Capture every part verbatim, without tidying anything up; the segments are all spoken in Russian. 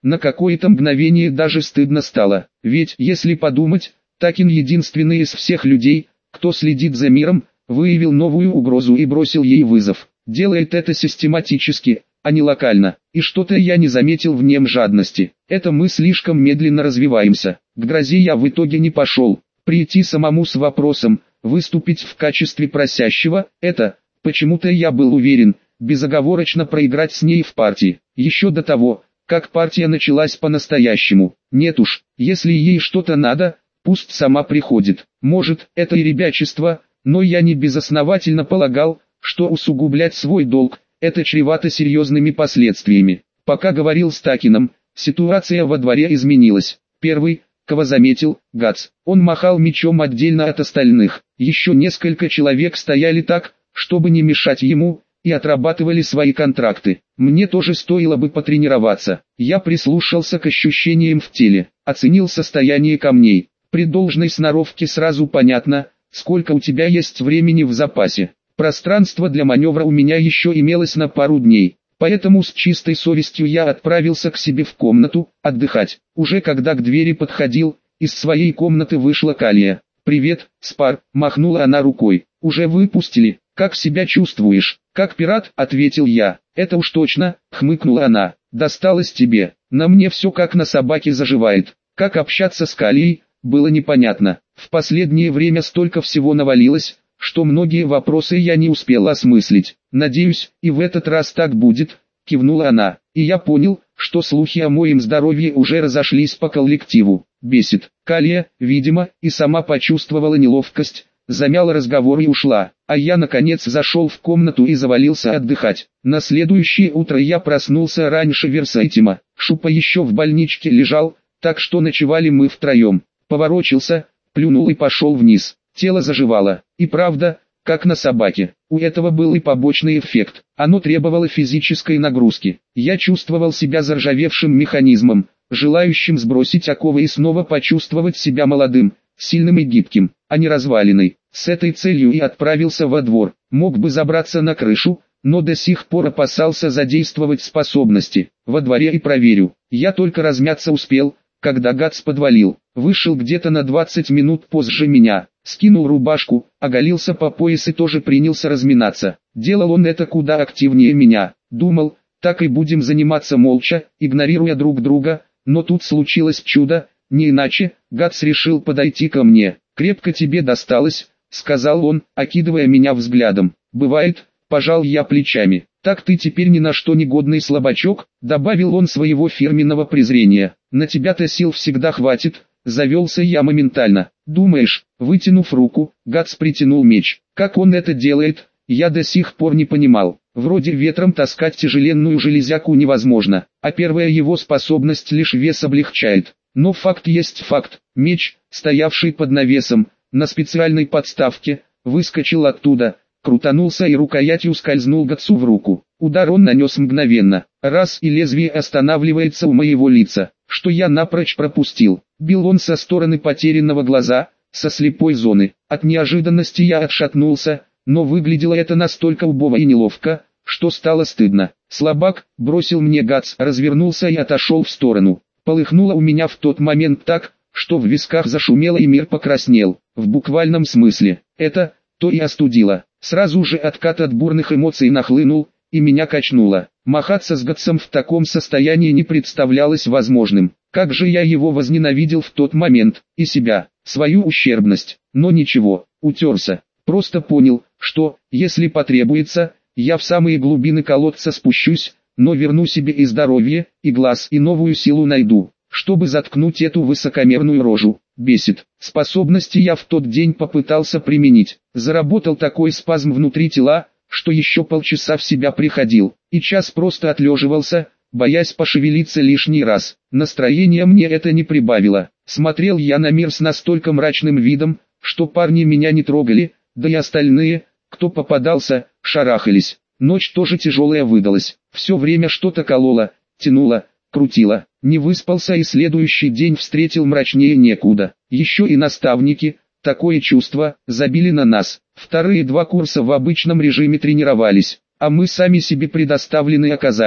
На какое-то мгновение даже стыдно стало, ведь, если подумать, Такин единственный из всех людей, кто следит за миром, выявил новую угрозу и бросил ей вызов. Делает это систематически, а не локально, и что-то я не заметил в нем жадности. Это мы слишком медленно развиваемся. К грозе я в итоге не пошел. Прийти самому с вопросом, выступить в качестве просящего, это, почему-то я был уверен, безоговорочно проиграть с ней в партии. Еще до того, как партия началась по-настоящему. Нет уж, если ей что-то надо, пусть сама приходит. Может, это и ребячество, но я не безосновательно полагал, что усугублять свой долг – это чревато серьезными последствиями. Пока говорил с Такином, ситуация во дворе изменилась. Первый, кого заметил, Гац. Он махал мечом отдельно от остальных. Еще несколько человек стояли так, чтобы не мешать ему, и отрабатывали свои контракты. Мне тоже стоило бы потренироваться. Я прислушался к ощущениям в теле, оценил состояние камней. При должной сноровке сразу понятно, сколько у тебя есть времени в запасе. Пространство для маневра у меня еще имелось на пару дней, поэтому с чистой совестью я отправился к себе в комнату, отдыхать. Уже когда к двери подходил, из своей комнаты вышла Калия. «Привет, Спар», — махнула она рукой. «Уже выпустили? Как себя чувствуешь?» «Как пират», — ответил я. «Это уж точно», — хмыкнула она. «Досталось тебе. На мне все как на собаке заживает». Как общаться с Калией, было непонятно. В последнее время столько всего навалилось, что многие вопросы я не успел осмыслить. «Надеюсь, и в этот раз так будет», — кивнула она. И я понял, что слухи о моем здоровье уже разошлись по коллективу. Бесит. Калия, видимо, и сама почувствовала неловкость, замяла разговор и ушла, а я наконец зашел в комнату и завалился отдыхать. На следующее утро я проснулся раньше Версайтима. Шупа еще в больничке лежал, так что ночевали мы втроем. Поворочился, плюнул и пошел вниз. Тело заживало, и правда, как на собаке. У этого был и побочный эффект. Оно требовало физической нагрузки. Я чувствовал себя заржавевшим механизмом, желающим сбросить оковы и снова почувствовать себя молодым, сильным и гибким, а не развалиной. С этой целью и отправился во двор. Мог бы забраться на крышу, но до сих пор опасался задействовать способности. Во дворе и проверю. Я только размяться успел, когда Гац подвалил. Вышел где-то на двадцать минут позже меня. Скинул рубашку, оголился по пояс и тоже принялся разминаться. Делал он это куда активнее меня. Думал, так и будем заниматься молча, игнорируя друг друга, но тут случилось чудо, не иначе. Гац решил подойти ко мне. «Крепко тебе досталось», — сказал он, окидывая меня взглядом. «Бывает», — пожал я плечами. «Так ты теперь ни на что не годный слабачок», — добавил он своего фирменного презрения. «На тебя-то сил всегда хватит», — завелся я моментально. «Думаешь?» Вытянув руку, Гац притянул меч. Как он это делает, я до сих пор не понимал. Вроде ветром таскать тяжеленную железяку невозможно, а первая его способность лишь вес облегчает. Но факт есть факт. Меч, стоявший под навесом, на специальной подставке, выскочил оттуда, крутанулся и рукоятью скользнул Гацу в руку. Удар он нанес мгновенно. Раз и лезвие останавливается у моего лица, что я напрочь пропустил. Бил он со стороны потерянного глаза, со слепой зоны. От неожиданности я отшатнулся, но выглядело это настолько убого и неловко, что стало стыдно. «Слабак», бросил мне Гац, развернулся и отошел в сторону. Полыхнуло у меня в тот момент так, что в висках зашумело и мир покраснел. В буквальном смысле. Это, то и остудило. Сразу же откат от бурных эмоций нахлынул, и меня качнуло. Махаться с Гацем в таком состоянии не представлялось возможным. Как же я его возненавидел в тот момент, и себя, свою ущербность. Но ничего, утерся. Просто понял, что, если потребуется, я в самые глубины колодца спущусь, но верну себе и здоровье, и глаз, и новую силу найду, чтобы заткнуть эту высокомерную рожу. Бесит. Способности я в тот день попытался применить. Заработал такой спазм внутри тела, что еще полчаса в себя приходил, и час просто отлеживался, боясь пошевелиться лишний раз. Настроение мне это не прибавило. Смотрел я на мир с настолько мрачным видом, что парни меня не трогали, да и остальные, кто попадался, шарахались. Ночь тоже тяжелая выдалась. Все время что-то кололо, тянуло, крутило. Не выспался и следующий день встретил мрачнее некуда. Еще и наставники, такое чувство, забили на нас. Вторые два курса в обычном режиме тренировались, а мы сами себе предоставлены оказались.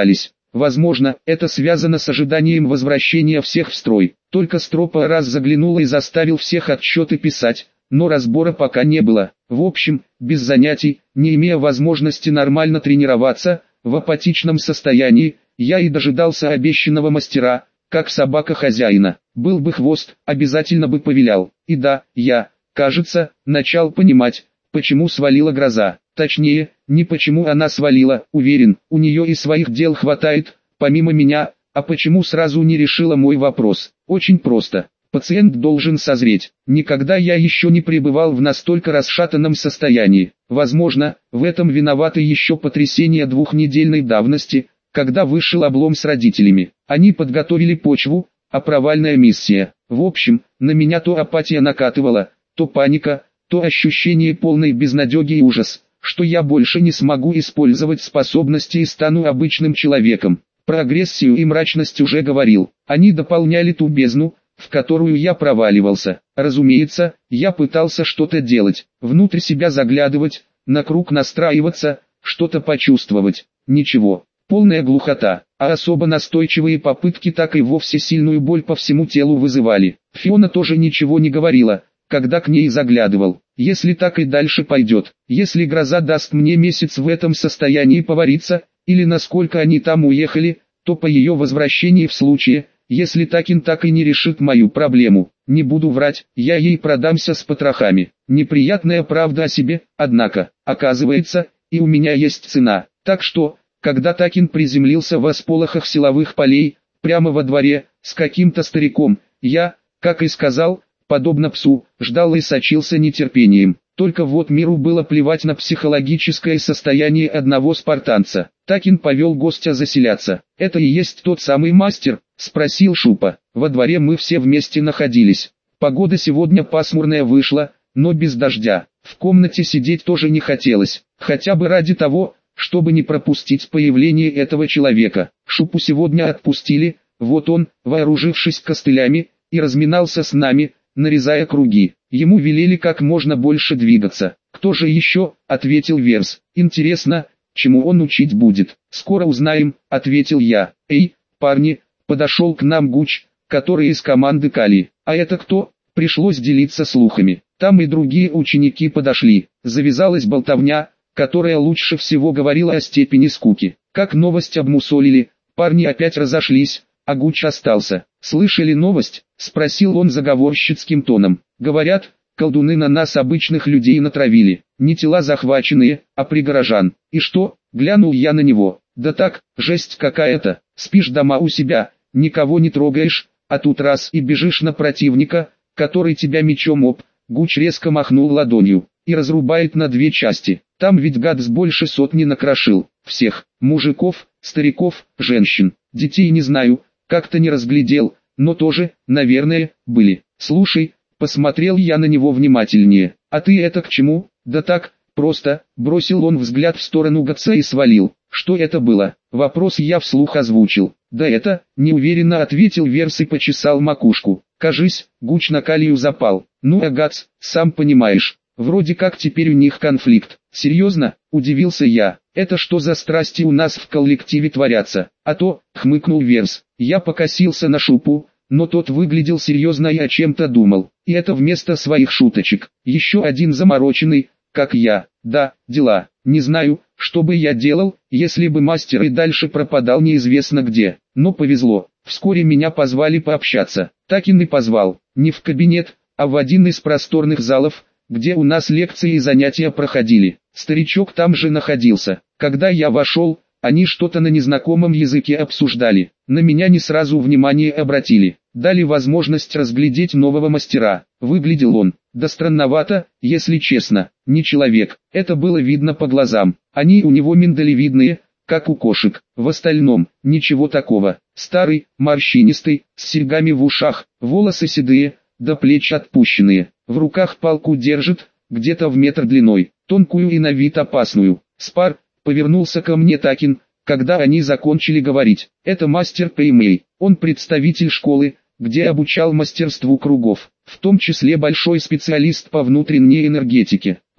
Возможно, это связано с ожиданием возвращения всех в строй. Только Стропа раз заглянул и заставил всех отчеты писать, но разбора пока не было. В общем, без занятий, не имея возможности нормально тренироваться, в апатичном состоянии, я и дожидался обещанного мастера, как собака хозяина. Был бы хвост, обязательно бы повилял. И да, я, кажется, начал понимать, почему свалила гроза. Точнее, не почему она свалила, уверен, у нее и своих дел хватает, помимо меня, а почему сразу не решила мой вопрос. Очень просто. Пациент должен созреть. Никогда я еще не пребывал в настолько расшатанном состоянии. Возможно, в этом виноваты еще потрясения двухнедельной давности, когда вышел облом с родителями. Они подготовили почву, а провальная миссия. В общем, на меня то апатия накатывала, то паника, то ощущение полной безнадеги и ужас, что я больше не смогу использовать способности и стану обычным человеком. Про агрессию и мрачность уже говорил. Они дополняли ту бездну, в которую я проваливался. Разумеется, я пытался что-то делать, внутрь себя заглядывать, на круг настраиваться, что-то почувствовать. Ничего, полная глухота, а особо настойчивые попытки так и вовсе сильную боль по всему телу вызывали. Фиона тоже ничего не говорила, когда к ней заглядывал. Если так и дальше пойдет, если гроза даст мне месяц в этом состоянии повариться, или насколько они там уехали, то по ее возвращении в случае, если Такин так и не решит мою проблему, не буду врать, я ей продамся с потрохами. Неприятная правда о себе, однако, оказывается, и у меня есть цена. Так что, когда Такин приземлился в всполохах силовых полей, прямо во дворе, с каким-то стариком, я, как и сказал, подобно псу, ждал и сочился нетерпением. Только вот миру было плевать на психологическое состояние одного спартанца. Такин повел гостя заселяться. «Это и есть тот самый мастер?» — спросил Шупа. Во дворе мы все вместе находились. Погода сегодня пасмурная вышла, но без дождя. В комнате сидеть тоже не хотелось, хотя бы ради того, чтобы не пропустить появление этого человека. Шупу сегодня отпустили, вот он, вооружившись костылями, и разминался с нами, нарезая круги. Ему велели как можно больше двигаться. «Кто же еще?» — ответил Верс. «Интересно, чему он учить будет?» «Скоро узнаем», — ответил я. «Эй, парни!» — подошел к нам Гуч, который из команды Кали. «А это кто?» — пришлось делиться слухами. Там и другие ученики подошли. Завязалась болтовня, которая лучше всего говорила о степени скуки. Как новость обмусолили, парни опять разошлись, а Гуч остался. «Слышали новость?» — спросил он заговорщицким тоном. «Говорят, колдуны на нас обычных людей натравили. Не тела захваченные, а пригорожан. И что?» — глянул я на него. «Да так, жесть какая-то. Спишь дома у себя, никого не трогаешь, а тут раз и бежишь на противника, который тебя мечом об». Гуч резко махнул ладонью и разрубает на две части. Там ведь гад с больше сотни накрошил. Всех, мужиков, стариков, женщин, детей не знаю, как-то не разглядел, но тоже, наверное, были. «Слушай», посмотрел я на него внимательнее, «а ты это к чему?» «Да так, просто», бросил он взгляд в сторону Гатса и свалил. «Что это было?» Вопрос я вслух озвучил. «Да это», неуверенно ответил Верс и почесал макушку. «Кажись, Гуч на Калию запал. Ну а Гатс, сам понимаешь, вроде как теперь у них конфликт». «Серьезно?» – удивился я. «Это что за страсти у нас в коллективе творятся?» «А то», – хмыкнул Верс. Я покосился на Шупу, но тот выглядел серьезно и о чем-то думал. И это вместо своих шуточек. Еще один замороченный, как я. Да, дела. Не знаю, что бы я делал, если бы мастер и дальше пропадал неизвестно где. Но повезло. Вскоре меня позвали пообщаться. Такин и позвал. Не в кабинет, а в один из просторных залов, где у нас лекции и занятия проходили. Старичок там же находился. Когда я вошел, они что-то на незнакомом языке обсуждали. На меня не сразу внимание обратили. Дали возможность разглядеть нового мастера. Выглядел он, да странновато, если честно, не человек. Это было видно по глазам. Они у него миндалевидные, как у кошек. В остальном, ничего такого. Старый, морщинистый, с серьгами в ушах, волосы седые, до плеч отпущенные. В руках палку держит, где-то в метр длиной, тонкую и на вид опасную. «Спар», повернулся ко мне Такин, когда они закончили говорить. «Это мастер Пэймэй, он представитель школы, где обучал мастерству кругов, в том числе большой специалист по внутренней энергетике.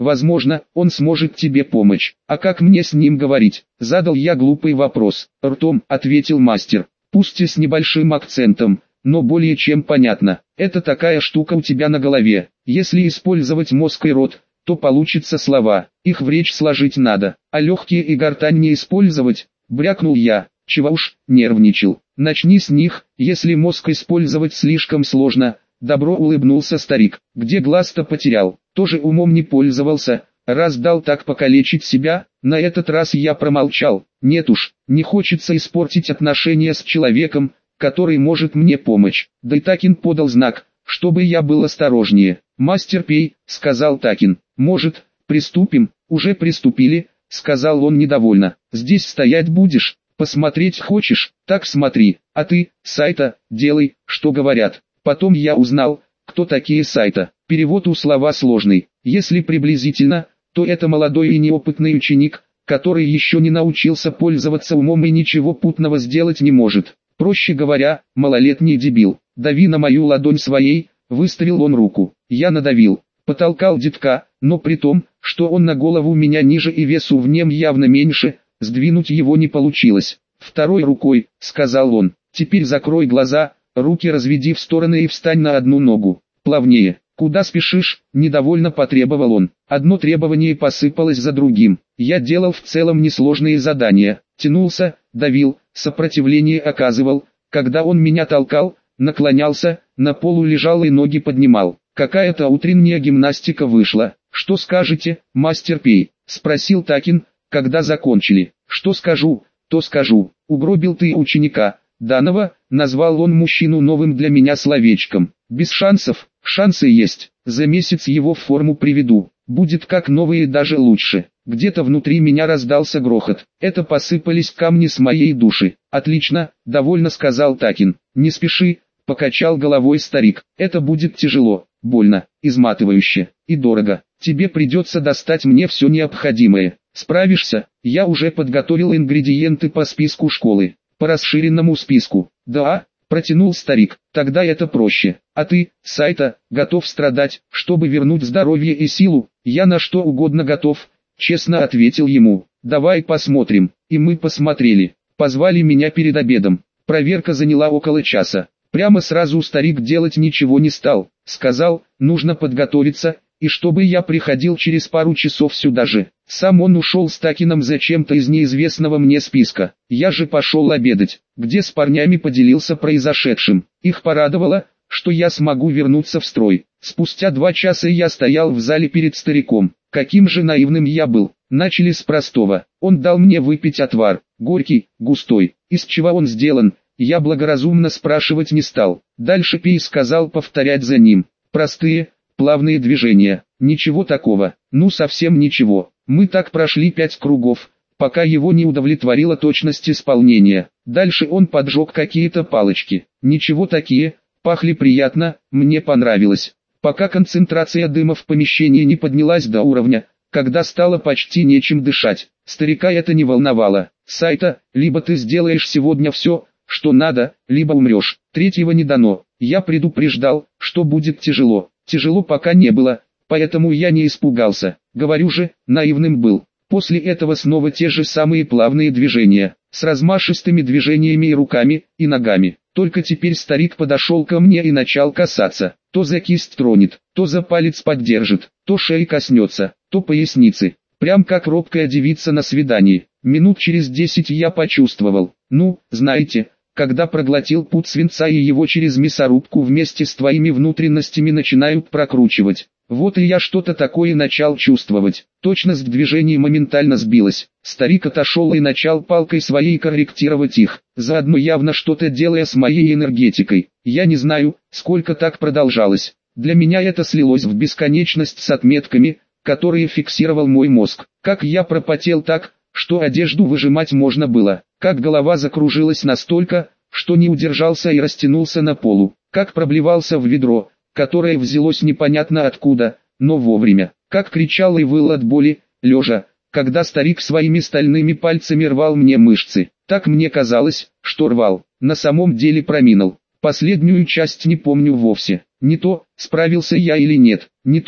Возможно, он сможет тебе помочь. А как мне с ним говорить? Задал я глупый вопрос. Ртом, ответил мастер. Пусть и с небольшим акцентом, но более чем понятно. Это такая штука у тебя на голове. Если использовать мозг и рот, то получится слова. Их в речь сложить надо. А легкие и гортань не использовать, брякнул я. Чего уж, нервничал. Начни с них, если мозг использовать слишком сложно. Добро улыбнулся старик. Где глаз-то потерял? Тоже умом не пользовался. Раз дал так покалечить себя, на этот раз я промолчал. Нет уж, не хочется испортить отношения с человеком, который может мне помочь. Да и Такин подал знак, чтобы я был осторожнее. «Мастер, пей», — сказал Такин. «Может, приступим?» «Уже приступили», — сказал он недовольно. «Здесь стоять будешь? Посмотреть хочешь? Так смотри. А ты, Сайта, делай, что говорят». Потом я узнал, кто такие Сайта. Перевод у слова сложный. Если приблизительно, то это молодой и неопытный ученик, который еще не научился пользоваться умом и ничего путного сделать не может. Проще говоря, малолетний дебил. «Дави на мою ладонь своей», — выставил он руку. Я надавил, потолкал детка, но при том, что он на голову меня ниже и весу в нем явно меньше, сдвинуть его не получилось. «Второй рукой», — сказал он, — «теперь закрой глаза, руки разведи в стороны и встань на одну ногу. Плавнее». «Куда спешишь?» – недовольно потребовал он. Одно требование посыпалось за другим. Я делал в целом несложные задания. Тянулся, давил, сопротивление оказывал. Когда он меня толкал, наклонялся, на полу лежал и ноги поднимал. Какая-то утренняя гимнастика вышла. «Что скажете, мастер Пей?» – спросил Такин, когда закончили. «Что скажу, то скажу. Угробил ты ученика Данова», – назвал он мужчину новым для меня словечком. «Без шансов». «Шансы есть, за месяц его в форму приведу, будет как новые, даже лучше». Где-то внутри меня раздался грохот, это посыпались камни с моей души. «Отлично», — довольно сказал Такин. «Не спеши», — покачал головой старик. «Это будет тяжело, больно, изматывающе и дорого. Тебе придется достать мне все необходимое. Справишься?» Я уже подготовил ингредиенты по списку школы, по расширенному списку. «Да», — протянул старик, — «тогда это проще. А ты, Сайта, готов страдать, чтобы вернуть здоровье и силу?» «Я на что угодно готов», — честно ответил ему. «Давай посмотрим». И мы посмотрели. Позвали меня перед обедом. Проверка заняла около часа. Прямо сразу старик делать ничего не стал. Сказал, нужно подготовиться, и чтобы я приходил через пару часов сюда же. Сам он ушел с Такином зачем-то из неизвестного мне списка. Я же пошел обедать, где с парнями поделился произошедшим. Их порадовало, что я смогу вернуться в строй. Спустя два часа я стоял в зале перед стариком. Каким же наивным я был. Начали с простого. Он дал мне выпить отвар. Горький, густой. Из чего он сделан, я благоразумно спрашивать не стал. Дальше Пей сказал повторять за ним. Простые, плавные движения. Ничего такого. Ну совсем ничего. Мы так прошли пять кругов, пока его не удовлетворила точность исполнения. Дальше он поджег какие-то палочки. Ничего такие, пахли приятно, мне понравилось. Пока концентрация дыма в помещении не поднялась до уровня, когда стало почти нечем дышать. Старика это не волновало. Сайта, либо ты сделаешь сегодня все, что надо, либо умрешь. Третьего не дано. Я предупреждал, что будет тяжело. Тяжело пока не было, поэтому я не испугался. Говорю же, наивным был. После этого снова те же самые плавные движения, с размашистыми движениями и руками, и ногами. Только теперь старик подошел ко мне и начал касаться. То за кисть тронет, то за палец поддержит, то шеи коснется, то поясницы. Прям как робкая девица на свидании. Минут через десять я почувствовал. Ну, знаете, когда проглотил пуд свинца и его через мясорубку вместе с твоими внутренностями начинают прокручивать. Вот и я что-то такое начал чувствовать. Точность движений моментально сбилась. Старик отошел и начал палкой своей корректировать их, заодно явно что-то делая с моей энергетикой. Я не знаю, сколько так продолжалось. Для меня это слилось в бесконечность с отметками, которые фиксировал мой мозг. Как я пропотел так, что одежду выжимать можно было. Как голова закружилась настолько, что не удержался и растянулся на полу. Как проблевался в ведро, которое взялось непонятно откуда, но вовремя. Как кричал и выл от боли, лежа, когда старик своими стальными пальцами рвал мне мышцы. Так мне казалось, что рвал. На самом деле проминал. Последнюю часть не помню вовсе. Не то, справился я или нет. Не то,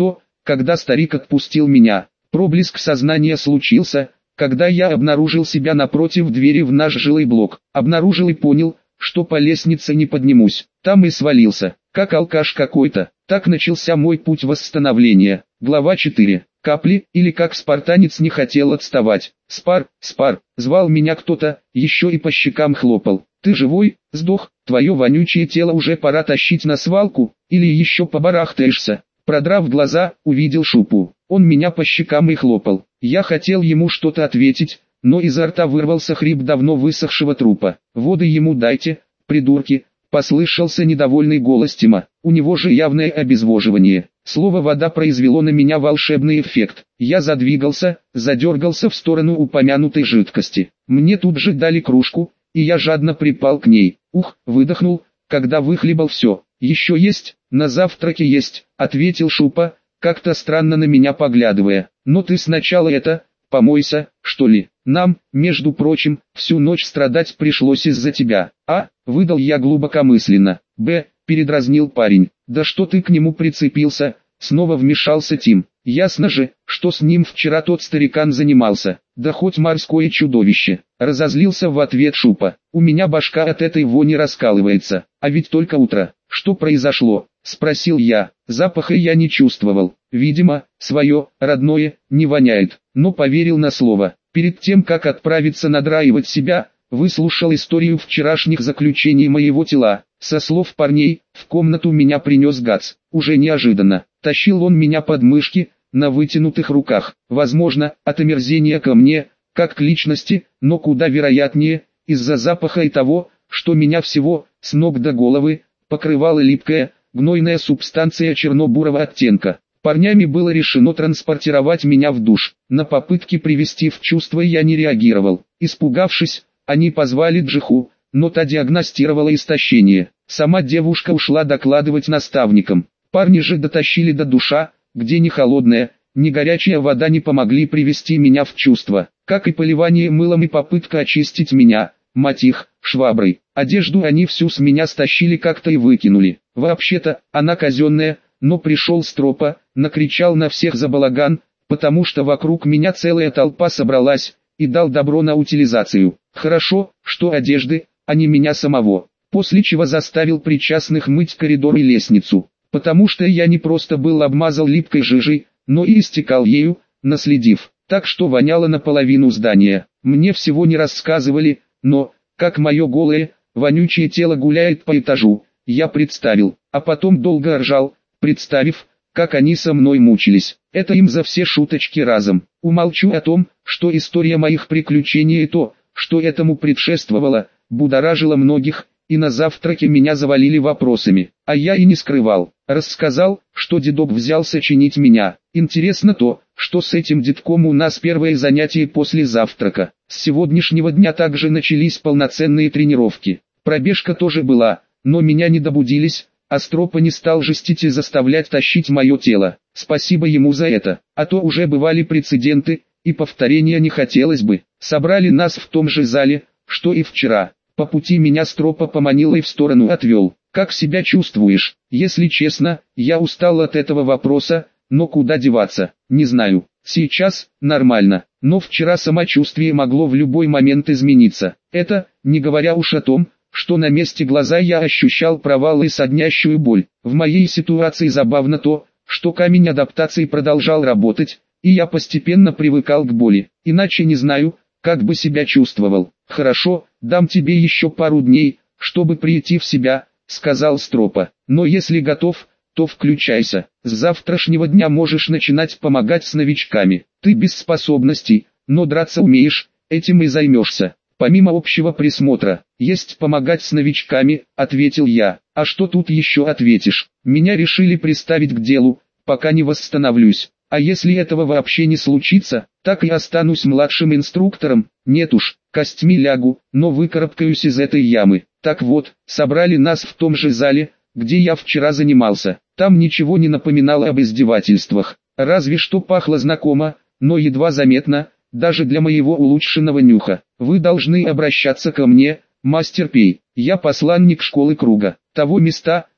когда старик отпустил меня. Проблеск сознания случился, когда я обнаружил себя напротив двери в наш жилой блок. Обнаружил и понял, что по лестнице не поднимусь. Там и свалился, как алкаш какой-то. Так начался мой путь восстановления. Глава четыре. Капли, или как спартанец не хотел отставать. Спар, Спар, звал меня кто-то, еще и по щекам хлопал. Ты живой, сдох, твое вонючее тело уже пора тащить на свалку, или еще побарахтаешься. Продрав глаза, увидел Шупу. Он меня по щекам и хлопал. Я хотел ему что-то ответить, но изо рта вырвался хрип давно высохшего трупа. «Воды ему дайте, придурки!» Послышался недовольный голос Тима. У него же явное обезвоживание. Слово «вода» произвело на меня волшебный эффект. Я задвигался, задергался в сторону упомянутой жидкости. Мне тут же дали кружку, и я жадно припал к ней. Ух, выдохнул, когда выхлебал все. «Еще есть, на завтраке есть», — ответил Шупа, как-то странно на меня поглядывая. «Но ты сначала это, помойся, что ли? Нам, между прочим, всю ночь страдать пришлось из-за тебя». «А?» — выдал я глубокомысленно. «Б», — передразнил парень. «Да что ты к нему прицепился?» — снова вмешался Тим. «Ясно же, что с ним вчера тот старикан занимался. Да хоть морское чудовище». Разозлился в ответ Шупа. «У меня башка от этой вони раскалывается, а ведь только утро». «Что произошло?» — спросил я. Запаха я не чувствовал. Видимо, свое, родное, не воняет, но поверил на слово. Перед тем, как отправиться надраивать себя, выслушал историю вчерашних заключений моего тела. Со слов парней, в комнату меня принес Гац. Уже неожиданно. Тащил он меня под мышки, на вытянутых руках. Возможно, от омерзения ко мне, как к личности, но куда вероятнее, из-за запаха и того, что меня всего, с ног до головы, покрывала липкая, гнойная субстанция черно-бурого оттенка. Парнями было решено транспортировать меня в душ. На попытки привести в чувство я не реагировал. Испугавшись, они позвали Джиху, но та диагностировала истощение. Сама девушка ушла докладывать наставникам. Парни же дотащили до душа, где ни холодная, ни горячая вода не помогли привести меня в чувство. Как и поливание мылом и попытка очистить меня, мать их, шваброй. Одежду они всю с меня стащили как-то и выкинули. Вообще-то, она казенная, но пришел Стропа, накричал на всех за балаган, потому что вокруг меня целая толпа собралась, и дал добро на утилизацию. Хорошо, что одежды, а не меня самого. После чего заставил причастных мыть коридор и лестницу, потому что я не просто был обмазал липкой жижей, но и истекал ею, наследив. Так что воняло наполовину здания. Мне всего не рассказывали, но, как мое голое, вонючее тело гуляет по этажу, я представил, а потом долго ржал, представив, как они со мной мучились. Это им за все шуточки разом. Умолчу о том, что история моих приключений и то, что этому предшествовало, будоражило многих, и на завтраке меня завалили вопросами. А я и не скрывал. Рассказал, что дедок взялся чинить меня. Интересно то, что с этим дедком у нас первое занятие после завтрака. С сегодняшнего дня также начались полноценные тренировки. Пробежка тоже была, но меня не добудились, а Стропа не стал жестить и заставлять тащить мое тело. Спасибо ему за это, а то уже бывали прецеденты, и повторения не хотелось бы. Собрали нас в том же зале, что и вчера. По пути меня Стропа поманил и в сторону отвел. «Как себя чувствуешь?» Если честно, я устал от этого вопроса, но куда деваться, не знаю. Сейчас, нормально, но вчера самочувствие могло в любой момент измениться. Это, не говоря уж о том, что на месте глаза я ощущал провал и соднящую боль. В моей ситуации забавно то, что камень адаптации продолжал работать, и я постепенно привыкал к боли. Иначе не знаю, как бы себя чувствовал. «Хорошо, дам тебе еще пару дней, чтобы прийти в себя», — сказал Стропа. «Но если готов, то включайся. С завтрашнего дня можешь начинать помогать с новичками. Ты без способностей, но драться умеешь, этим и займешься. Помимо общего присмотра, есть помогать с новичками», — ответил я. «А что тут еще ответишь? Меня решили приставить к делу, пока не восстановлюсь. А если этого вообще не случится, так и останусь младшим инструктором. Нет уж, костьми лягу, но выкарабкаюсь из этой ямы». Так вот, собрали нас в том же зале, где я вчера занимался. Там ничего не напоминало об издевательствах, разве что пахло знакомо, но едва заметно, даже для моего улучшенного нюха. «Вы должны обращаться ко мне, мастер Пей. Я посланник школы круга, того места,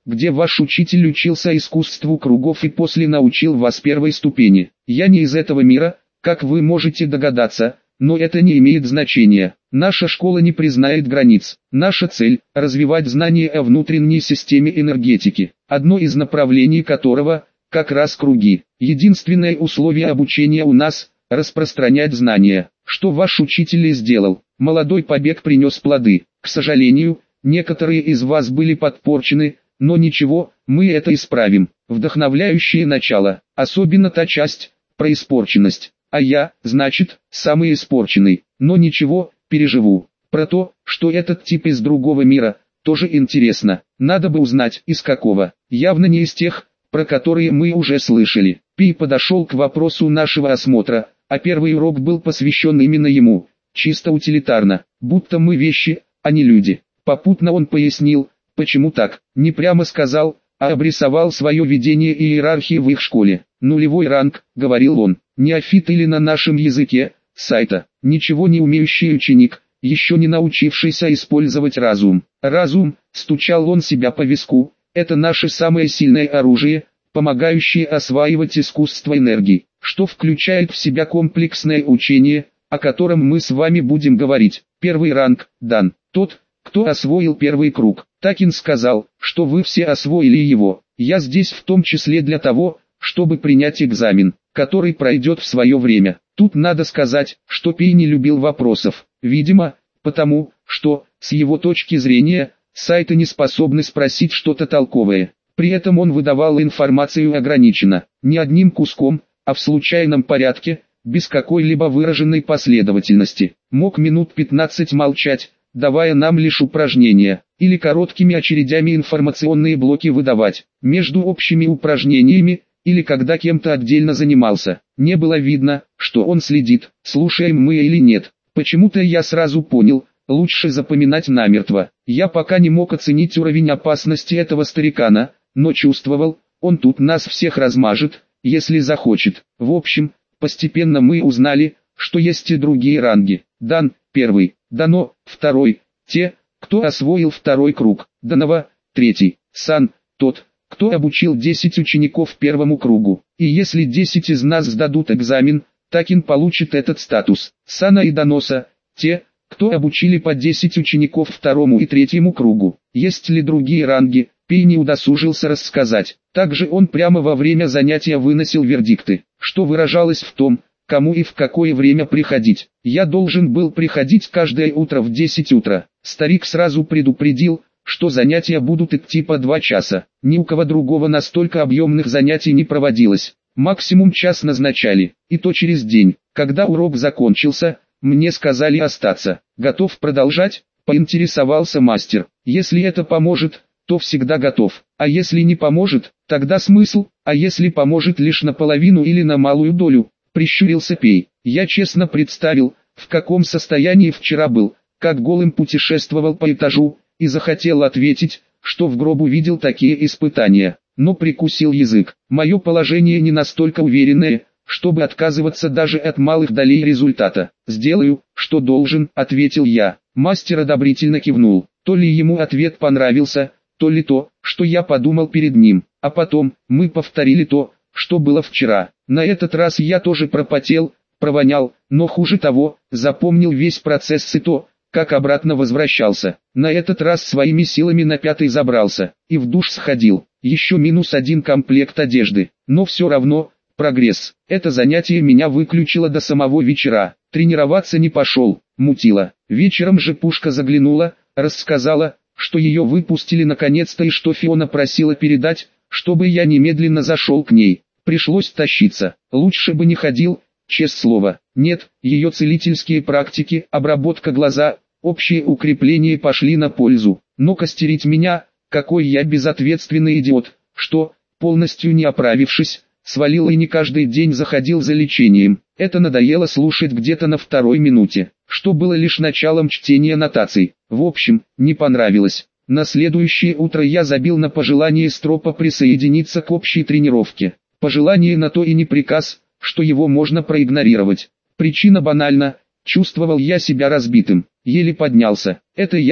где ваш учитель учился искусству кругов и после научил вас первой ступени. Я не из этого мира, как вы можете догадаться, но это не имеет значения. Наша школа не признает границ. Наша цель – развивать знания о внутренней системе энергетики, одно из направлений которого – как раз круги. Единственное условие обучения у нас – распространять знания. Что ваш учитель и сделал. Молодой побег принес плоды. К сожалению, некоторые из вас были подпорчены, но ничего, мы это исправим. Вдохновляющее начало, особенно та часть, про испорченность. А я, значит, самый испорченный, но ничего, переживу. Про то, что этот тип из другого мира, тоже интересно. Надо бы узнать, из какого. Явно не из тех, про которые мы уже слышали. Пи подошел к вопросу нашего осмотра, а первый урок был посвящен именно ему, чисто утилитарно, будто мы вещи, а не люди. Попутно он пояснил, почему так, не прямо сказал, а обрисовал свое видение и иерархии в их школе. Нулевой ранг, говорил он, неофит или на нашем языке, сайта, ничего не умеющий ученик, еще не научившийся использовать разум. Разум, стучал он себя по виску, это наше самое сильное оружие, помогающее осваивать искусство энергии, что включает в себя комплексное учение, о котором мы с вами будем говорить. Первый ранг дан тот, кто освоил первый круг. Такин сказал, что вы все освоили его. Я здесь в том числе для того, чтобы принять экзамен, который пройдет в свое время. Тут надо сказать, что Пей не любил вопросов. Видимо, потому, что, с его точки зрения, сайты не способны спросить что-то толковое. При этом он выдавал информацию ограниченно, не одним куском, а в случайном порядке, без какой-либо выраженной последовательности. Мог минут пятнадцать молчать, давая нам лишь упражнения, или короткими очередями информационные блоки выдавать, между общими упражнениями, или когда кем-то отдельно занимался. Не было видно, что он следит, слушаем мы или нет. Почему-то я сразу понял, лучше запоминать намертво. Я пока не мог оценить уровень опасности этого старикана, но чувствовал, он тут нас всех размажет, если захочет. В общем, постепенно мы узнали, что есть и другие ранги. Дан, первый, дано, второй, те, кто освоил второй круг, данного, третий, сан, тот, кто обучил десять учеников первому кругу. И если десять из нас сдадут экзамен, Такин получит этот статус. Сана и доноса, те, кто обучили по десять учеников второму и третьему кругу. Есть ли другие ранги, Пей не удосужился рассказать. Также он прямо во время занятия выносил вердикты, что выражалось в том, кому и в какое время приходить. Я должен был приходить каждое утро в десять утра. Старик сразу предупредил, что занятия будут идти по два часа. Ни у кого другого настолько объемных занятий не проводилось. Максимум час назначали, и то через день. Когда урок закончился, мне сказали остаться. Готов продолжать? Поинтересовался мастер. Если это поможет, то всегда готов. А если не поможет, тогда смысл? А если поможет лишь наполовину или на малую долю? Прищурился Пей. Я честно представил, в каком состоянии вчера был, как голым путешествовал по этажу, и захотел ответить, что в гробу видел такие испытания, но прикусил язык. Мое положение не настолько уверенное, чтобы отказываться даже от малых долей результата. «Сделаю, что должен», — ответил я. Мастер одобрительно кивнул. То ли ему ответ понравился, то ли то, что я подумал перед ним. А потом, мы повторили то, что было вчера. На этот раз я тоже пропотел, провонял, но хуже того, запомнил весь процесс и то, как обратно возвращался. На этот раз своими силами на пятый забрался, и в душ сходил. Еще минус один комплект одежды, но все равно, прогресс. Это занятие меня выключило до самого вечера. Тренироваться не пошел, мутило. Вечером же Пушка заглянула, рассказала, что ее выпустили наконец-то и что Фиона просила передать, чтобы я немедленно зашел к ней. Пришлось тащиться. Лучше бы не ходил, честное слово. Нет, ее целительские практики, обработка глаза, общее укрепление пошли на пользу. Но костерить меня, какой я безответственный идиот, что, полностью не оправившись, свалил и не каждый день заходил за лечением. Это надоело слушать где-то на второй минуте, что было лишь началом чтения нотаций. В общем, не понравилось. На следующее утро я забил на пожелание Стропа присоединиться к общей тренировке. Пожелание на то и не приказ, что его можно проигнорировать. Причина банальна, чувствовал я себя разбитым, еле поднялся. Это я,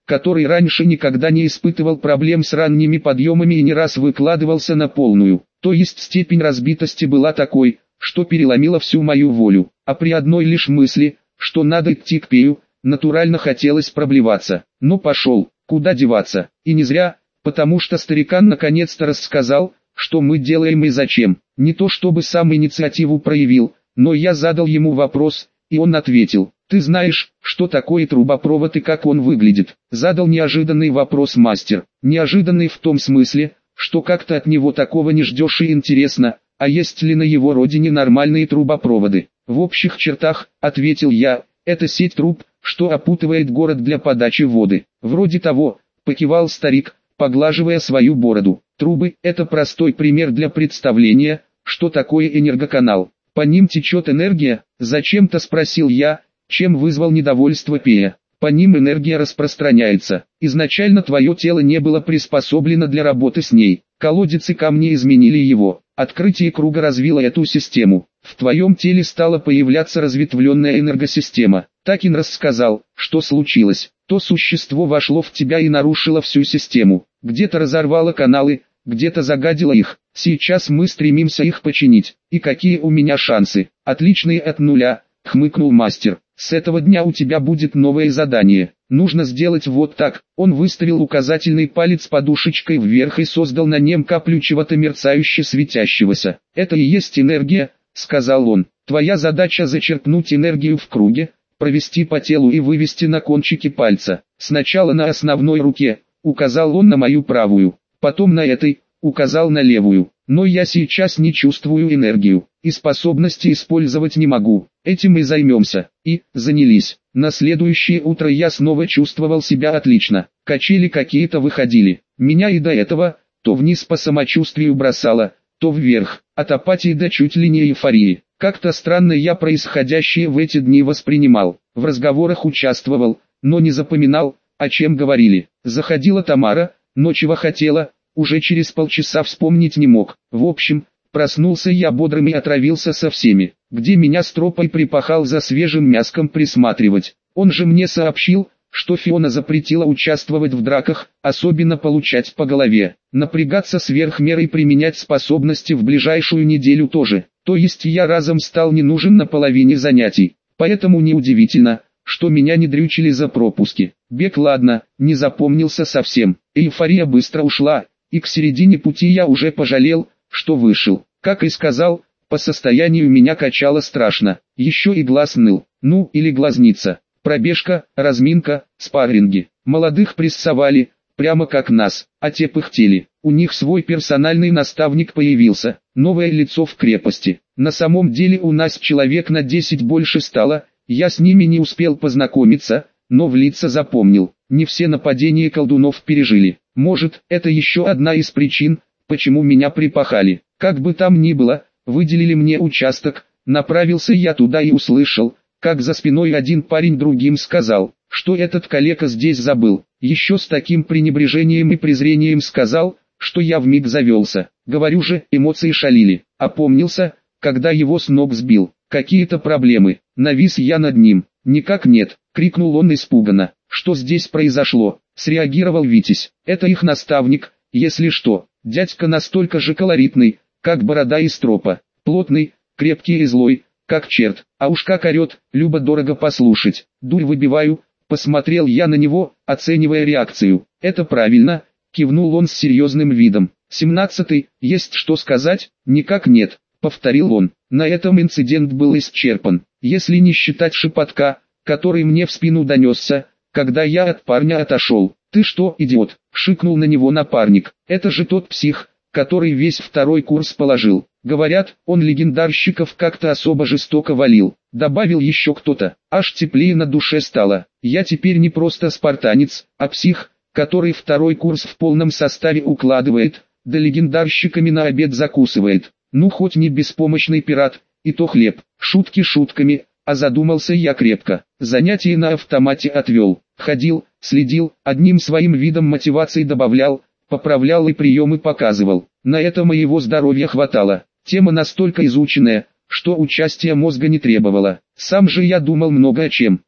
который раньше никогда не испытывал проблем с ранними подъемами и не раз выкладывался на полную. То есть степень разбитости была такой, что переломила всю мою волю, а при одной лишь мысли, что надо идти к Пею, натурально хотелось проблеваться. Но пошел, куда деваться, и не зря, потому что старикан наконец-то рассказал, что мы делаем и зачем. Не то чтобы сам инициативу проявил, но я задал ему вопрос, и он ответил: «Ты знаешь, что такое трубопровод и как он выглядит?» Задал неожиданный вопрос мастер. Неожиданный в том смысле, что как-то от него такого не ждешь и интересно, а есть ли на его родине нормальные трубопроводы? В общих чертах, ответил я, это сеть труб, что опутывает город для подачи воды. Вроде того, покивал старик, поглаживая свою бороду. Трубы – это простой пример для представления, что такое энергоканал. По ним течет энергия, зачем-то спросил я, чем вызвал недовольство Пея. По ним энергия распространяется. Изначально твое тело не было приспособлено для работы с ней. Колодец и камни изменили его. Открытие круга развило эту систему. В твоем теле стала появляться разветвленная энергосистема. Такин рассказал, что случилось. То существо вошло в тебя и нарушило всю систему. Где-то разорвало каналы, где-то загадило их. Сейчас мы стремимся их починить. И какие у меня шансы? Отличные от нуля, хмыкнул мастер. С этого дня у тебя будет новое задание. Нужно сделать вот так. Он выставил указательный палец подушечкой вверх и создал на нем каплю чего-то мерцающе светящегося. Это и есть энергия, сказал он. Твоя задача зачерпнуть энергию в круге, провести по телу и вывести на кончике пальца. Сначала на основной руке, указал он на мою правую, потом на этой, указал на левую. Но я сейчас не чувствую энергию, и способности использовать не могу. Этим и займемся. И, занялись. На следующее утро я снова чувствовал себя отлично. Качели какие-то выходили. Меня и до этого, то вниз по самочувствию бросало, то вверх. От апатии до чуть ли не эйфории. Как-то странно я происходящее в эти дни воспринимал. В разговорах участвовал, но не запоминал, о чем говорили. Заходила Тамара, но чего хотела, уже через полчаса вспомнить не мог. В общем, проснулся я бодрым и отравился со всеми. Где меня Стропой припахал за свежим мяском присматривать. Он же мне сообщил, что Фиона запретила участвовать в драках, особенно получать по голове. Напрягаться сверх меры и применять способности в ближайшую неделю тоже. То есть я разом стал не нужен на половине занятий. Поэтому неудивительно, что меня не дрючили за пропуски. Бег ладно, не запомнился совсем. Эйфория быстро ушла. И к середине пути я уже пожалел, что вышел. Как и сказал, по состоянию меня качало страшно. Еще и глаз ныл, ну или глазница. Пробежка, разминка, спарринги. Молодых прессовали, прямо как нас, а те пыхтели. У них свой персональный наставник появился, новое лицо в крепости. На самом деле у нас человек на десять больше стало, я с ними не успел познакомиться, но в лица запомнил. Не все нападения колдунов пережили. Может, это еще одна из причин, почему меня припахали. Как бы там ни было, выделили мне участок, направился я туда и услышал, как за спиной один парень другим сказал, что этот калека здесь забыл. Еще с таким пренебрежением и презрением сказал, что я вмиг завелся. Говорю же, эмоции шалили. Опомнился, когда его с ног сбил. Какие-то проблемы. Навис я над ним. Никак нет, крикнул он испуганно. Что здесь произошло? Среагировал Витязь. Это их наставник, если что. Дядька настолько же колоритный, как борода и Стропа. Плотный, крепкий и злой, как черт. А уж как орет, любо-дорого послушать. Дурь выбиваю, посмотрел я на него, оценивая реакцию. Это правильно, кивнул он с серьезным видом. Семнадцатый, есть что сказать? Никак нет, повторил он. На этом инцидент был исчерпан. Если не считать шепотка, который мне в спину донесся, когда я от парня отошел. «Ты что, идиот?» — шикнул на него напарник. «Это же тот псих, который весь второй курс положил. Говорят, он легендарщиков как-то особо жестоко валил». Добавил еще кто-то. Аж теплее на душе стало. Я теперь не просто спартанец, а псих, который второй курс в полном составе укладывает, да легендарщиками на обед закусывает. Ну хоть не беспомощный пират, и то хлеб. Шутки шутками, а задумался я крепко. Занятия на автомате отвел. Ходил, следил, одним своим видом мотивации добавлял, поправлял и приемы показывал. На это моего здоровья хватало. Тема настолько изученная, что участия мозга не требовала. Сам же я думал много о чем.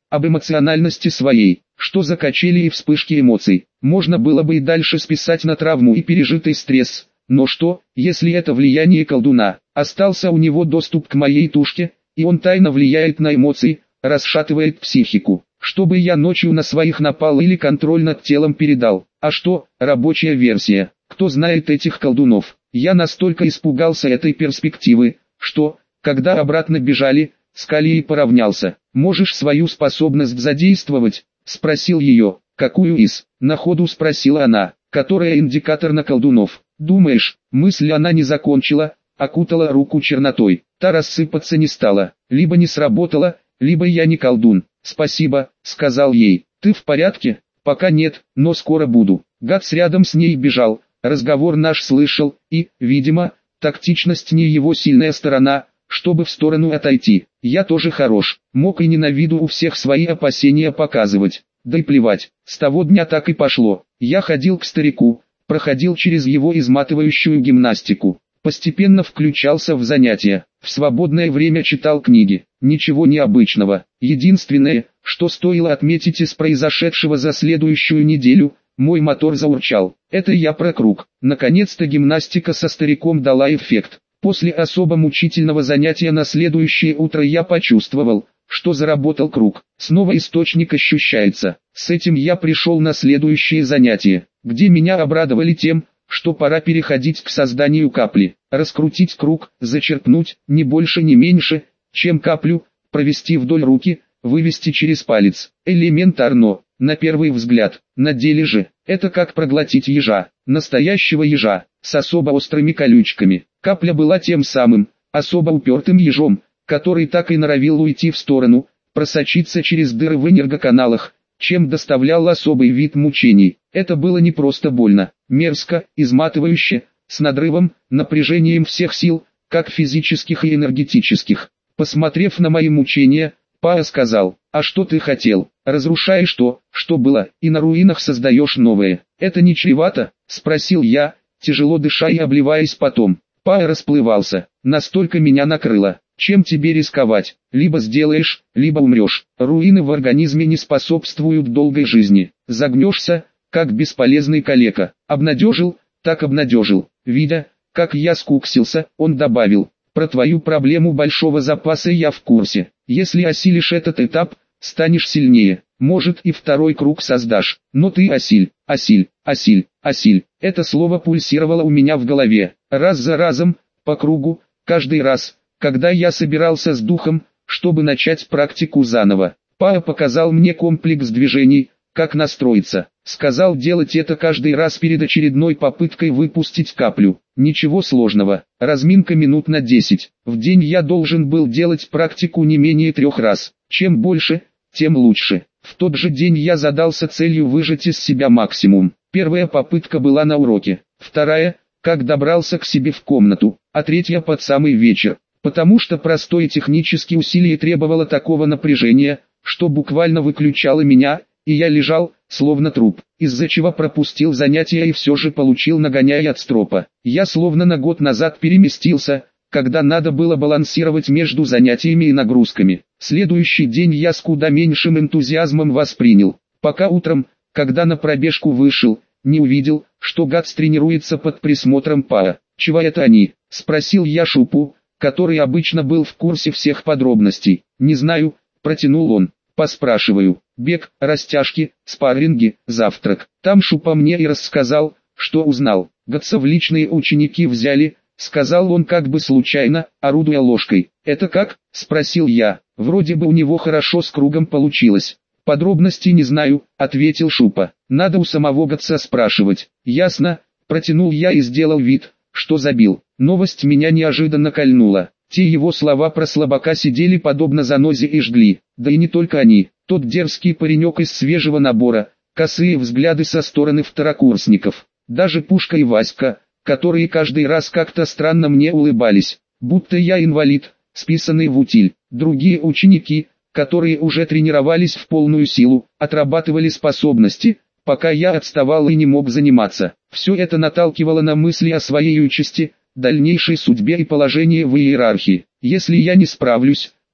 об эмоциональности своей. Что за качели и вспышки эмоций? Можно было бы и дальше списать на травму и пережитый стресс. Но что, если это влияние колдуна? Остался у него доступ к моей тушке, и он тайно влияет на эмоции, расшатывает психику. Чтобы я ночью на своих напал или контроль над телом передал. А что, рабочая версия? Кто знает этих колдунов? Я настолько испугался этой перспективы, что, когда обратно бежали, с Калией поравнялся. «Можешь свою способность задействовать?» — спросил ее. «Какую из?» — на ходу спросила она. «Которая индикатор на колдунов. Думаешь?» Мысль она не закончила, окутала руку чернотой. Та рассыпаться не стала. Либо не сработала, либо я не колдун. «Спасибо», — сказал ей. «Ты в порядке?» «Пока нет, но скоро буду». Гатс рядом с ней бежал, разговор наш слышал, и, видимо, тактичность не его сильная сторона, чтобы в сторону отойти. Я тоже хорош, мог и не на виду у всех свои опасения показывать. Да и плевать, с того дня так и пошло. Я ходил к старику, проходил через его изматывающую гимнастику. Постепенно включался в занятия, в свободное время читал книги. Ничего необычного. Единственное, что стоило отметить из произошедшего за следующую неделю, мой мотор заурчал. Это я про круг. Наконец-то гимнастика со стариком дала эффект. После особо мучительного занятия на следующее утро я почувствовал, что заработал круг. Снова источник ощущается. С этим я пришел на следующее занятие, где меня обрадовали тем, что пора переходить к созданию капли. Раскрутить круг, зачерпнуть, не больше не меньше, чем каплю, провести вдоль руки, вывести через палец. Элементарно, на первый взгляд. На деле же, это как проглотить ежа, настоящего ежа, с особо острыми колючками. Капля была тем самым, особо упертым ежом, который так и норовил уйти в сторону, просочиться через дыры в энергоканалах, чем доставлял особый вид мучений. Это было не просто больно, мерзко, изматывающе, с надрывом, напряжением всех сил, как физических и энергетических. Посмотрев на мои мучения, Паа сказал: «А что ты хотел? Разрушаешь то, что было, и на руинах создаешь новое. Это не чревато?» — спросил я, тяжело дыша и обливаясь потом. Паа расплывался, настолько меня накрыло. «Чем тебе рисковать? Либо сделаешь, либо умрешь. Руины в организме не способствуют долгой жизни. Загнешься, как бесполезный калека». Обнадежил, так обнадежил. Видя, как я скуксился, он добавил: «Про твою проблему большого запаса я в курсе. Если осилишь этот этап, станешь сильнее. Может и второй круг создашь. Но ты осиль, осиль, осиль, осиль». Это слово пульсировало у меня в голове, раз за разом, по кругу, каждый раз, когда я собирался с духом, чтобы начать практику заново. Паа показал мне комплекс движений, как настроиться. Сказал делать это каждый раз перед очередной попыткой выпустить каплю. Ничего сложного. Разминка минут на десять. В день я должен был делать практику не менее трех раз. Чем больше, тем лучше. В тот же день я задался целью выжать из себя максимум. Первая попытка была на уроке. Вторая, как добрался к себе в комнату. А третья под самый вечер. Потому что простое техническое усилие требовало такого напряжения, что буквально выключало меня, и я лежал, словно труп, из-за чего пропустил занятия и все же получил нагоняй от стропа. Я словно на год назад переместился, когда надо было балансировать между занятиями и нагрузками. Следующий день я с куда меньшим энтузиазмом воспринял, пока утром, когда на пробежку вышел, не увидел, что Гатс тренируется под присмотром Паа. «Чего это они?» — спросил я Шупу, который обычно был в курсе всех подробностей. «Не знаю», — протянул он. «Поспрашиваю. Бег, растяжки, спарринги, завтрак». Там Шупа мне и рассказал, что узнал. «Гатса в личные ученики взяли», — сказал он как бы случайно, орудуя ложкой. «Это как?» — спросил я. «Вроде бы у него хорошо с кругом получилось». «Подробностей не знаю», — ответил Шупа. «Надо у самого Гатса спрашивать». «Ясно», — протянул я и сделал вид, что забил. Новость меня неожиданно кольнула. Те его слова про слабака сидели подобно занозе и жгли. Да и не только они. Тот дерзкий паренек из свежего набора, косые взгляды со стороны второкурсников. Даже Пушка и Васька, которые каждый раз как-то странно мне улыбались. Будто я инвалид, списанный в утиль. Другие ученики, которые уже тренировались в полную силу, отрабатывали способности, пока я отставал и не мог заниматься. Все это наталкивало на мысли о своей участи, дальнейшей судьбе и положении в иерархии. Если я не справлюсь,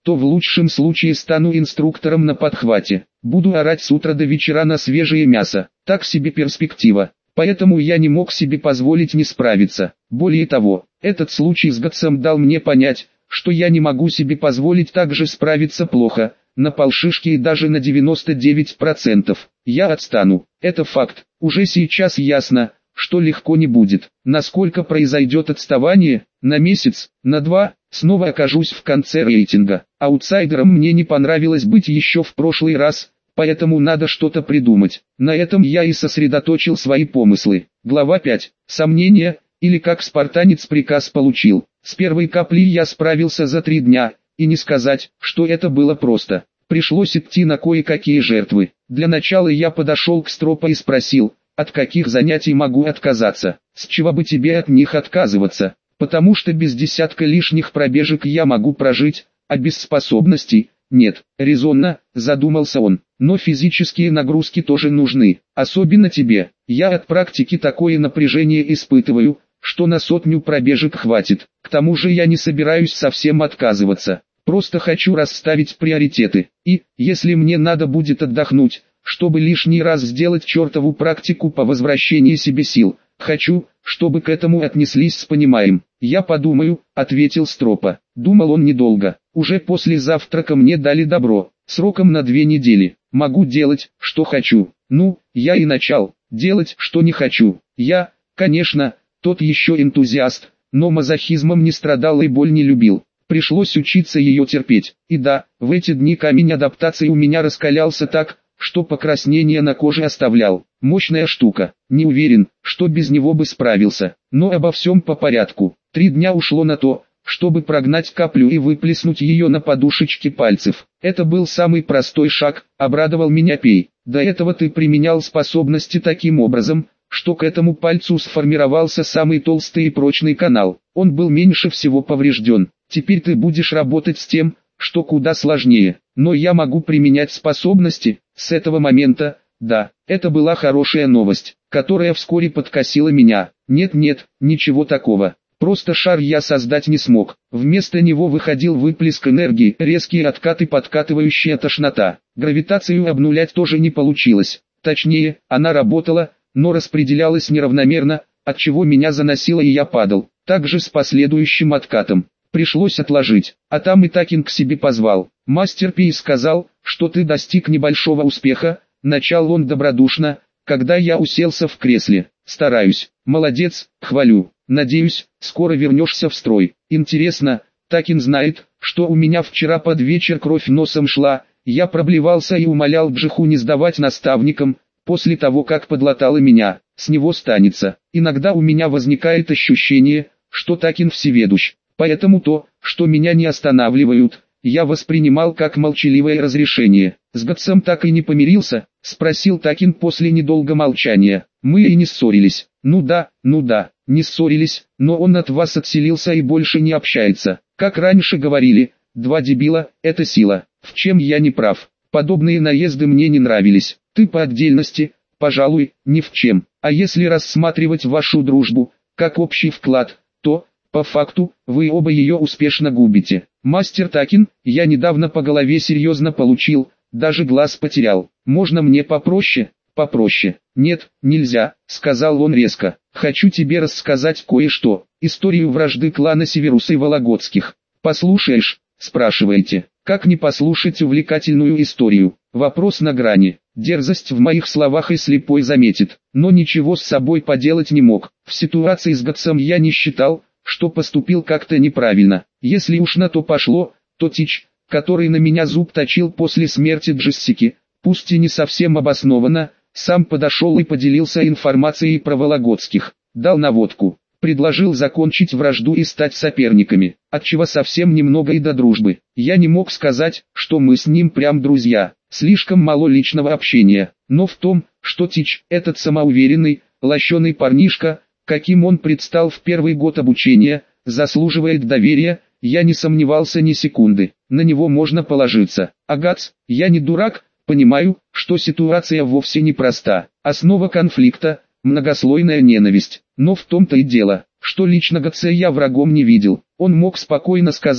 то в лучшем случае стану инструктором на подхвате. Буду орать с утра до вечера на свежее мясо. Так себе перспектива. Поэтому я не мог себе позволить не справиться. Более того, этот случай с Гатсом дал мне понять, что я не могу себе позволить также справиться плохо, на полшишки и даже на девяносто девять процентов. Я отстану. Это факт. Уже сейчас ясно, что легко не будет. Насколько произойдет отставание? На месяц, на два, снова окажусь в конце рейтинга. Аутсайдером мне не понравилось быть еще в прошлый раз, поэтому надо что-то придумать. На этом я и сосредоточил свои помыслы. Глава пять. Сомнения, или как спартанец приказ получил. С первой каплей я справился за три дня, и не сказать, что это было просто. Пришлось идти на кое-какие жертвы. Для начала я подошел к Стропа и спросил, от каких занятий могу отказаться. С чего бы тебе от них отказываться? Потому что без десятка лишних пробежек я могу прожить, а без способностей – нет. Резонно, задумался он, но физические нагрузки тоже нужны, особенно тебе. Я от практики такое напряжение испытываю, что на сотню пробежек хватит. К тому же я не собираюсь совсем отказываться. Просто хочу расставить приоритеты. И, если мне надо будет отдохнуть, чтобы лишний раз сделать чертову практику по возвращении себе сил, хочу, чтобы к этому отнеслись с пониманием. Я подумаю, ответил Стропа. Думал он недолго. Уже после завтрака мне дали добро, сроком на две недели. Могу делать, что хочу. Ну, я и начал делать, что не хочу. Я, конечно, тот еще энтузиаст, но мазохизмом не страдал и боль не любил. Пришлось учиться ее терпеть. И да, в эти дни камень адаптации у меня раскалялся так, что покраснение на коже оставлял. Мощная штука. Не уверен, что без него бы справился. Но обо всем по порядку. Три дня ушло на то, чтобы прогнать каплю и выплеснуть ее на подушечки пальцев. Это был самый простой шаг, обрадовал меня Пей. До этого ты применял способности таким образом, что к этому пальцу сформировался самый толстый и прочный канал. Он был меньше всего поврежден. Теперь ты будешь работать с тем, что куда сложнее. Но я могу применять способности. С этого момента, да, это была хорошая новость, которая вскоре подкосила меня. Нет-нет, ничего такого. Просто шар я создать не смог. Вместо него выходил выплеск энергии, резкие откаты, подкатывающая тошнота. Гравитацию обнулять тоже не получилось. Точнее, она работала, но распределялась неравномерно, отчего меня заносило и я падал. Также с последующим откатом. Пришлось отложить, а там и Такин к себе позвал. Мастер Пи сказал, что ты достиг небольшого успеха, начал он добродушно, когда я уселся в кресле. Стараюсь, молодец, хвалю. Надеюсь, скоро вернешься в строй. Интересно, Такин знает, что у меня вчера под вечер кровь носом шла, я проблевался и умолял Джиху не сдавать наставникам, после того как подлатала меня, с него станется. Иногда у меня возникает ощущение, что Такин всеведущ. Поэтому то, что меня не останавливают, я воспринимал как молчаливое разрешение. С Гатсом так и не помирился, спросил Такин после недолгого молчания. Мы и не ссорились. Ну да, ну да, не ссорились, но он от вас отселился и больше не общается. Как раньше говорили, два дебила – это сила. В чем я не прав? Подобные наезды мне не нравились. Ты по отдельности, пожалуй, ни в чем. А если рассматривать вашу дружбу, как общий вклад, то, по факту, вы оба ее успешно губите. Мастер Такин, я недавно по голове серьезно получил, даже глаз потерял. Можно мне попроще? Попроще. Нет, нельзя, сказал он резко. Хочу тебе рассказать кое-что. Историю вражды клана Северуса и Вологодских. Послушаешь? Спрашиваете. Как не послушать увлекательную историю? Вопрос на грани. Дерзость в моих словах и слепой заметит. Но ничего с собой поделать не мог. В ситуации с Гатсом я не считал, что поступил как-то неправильно. Если уж на то пошло, то Тич, который на меня зуб точил после смерти Джессики, пусть и не совсем обоснованно, сам подошел и поделился информацией про Вологодских, дал наводку, предложил закончить вражду и стать соперниками, отчего совсем немного и до дружбы. Я не мог сказать, что мы с ним прям друзья, слишком мало личного общения, но в том, что Тич, этот самоуверенный, лощеный парнишка, каким он предстал в первый год обучения, заслуживает доверия, я не сомневался ни секунды, на него можно положиться. А Гатс, я не дурак, понимаю, что ситуация вовсе не проста. Основа конфликта – многослойная ненависть. Но в том-то и дело, что лично Гатса я врагом не видел. Он мог спокойно сказать,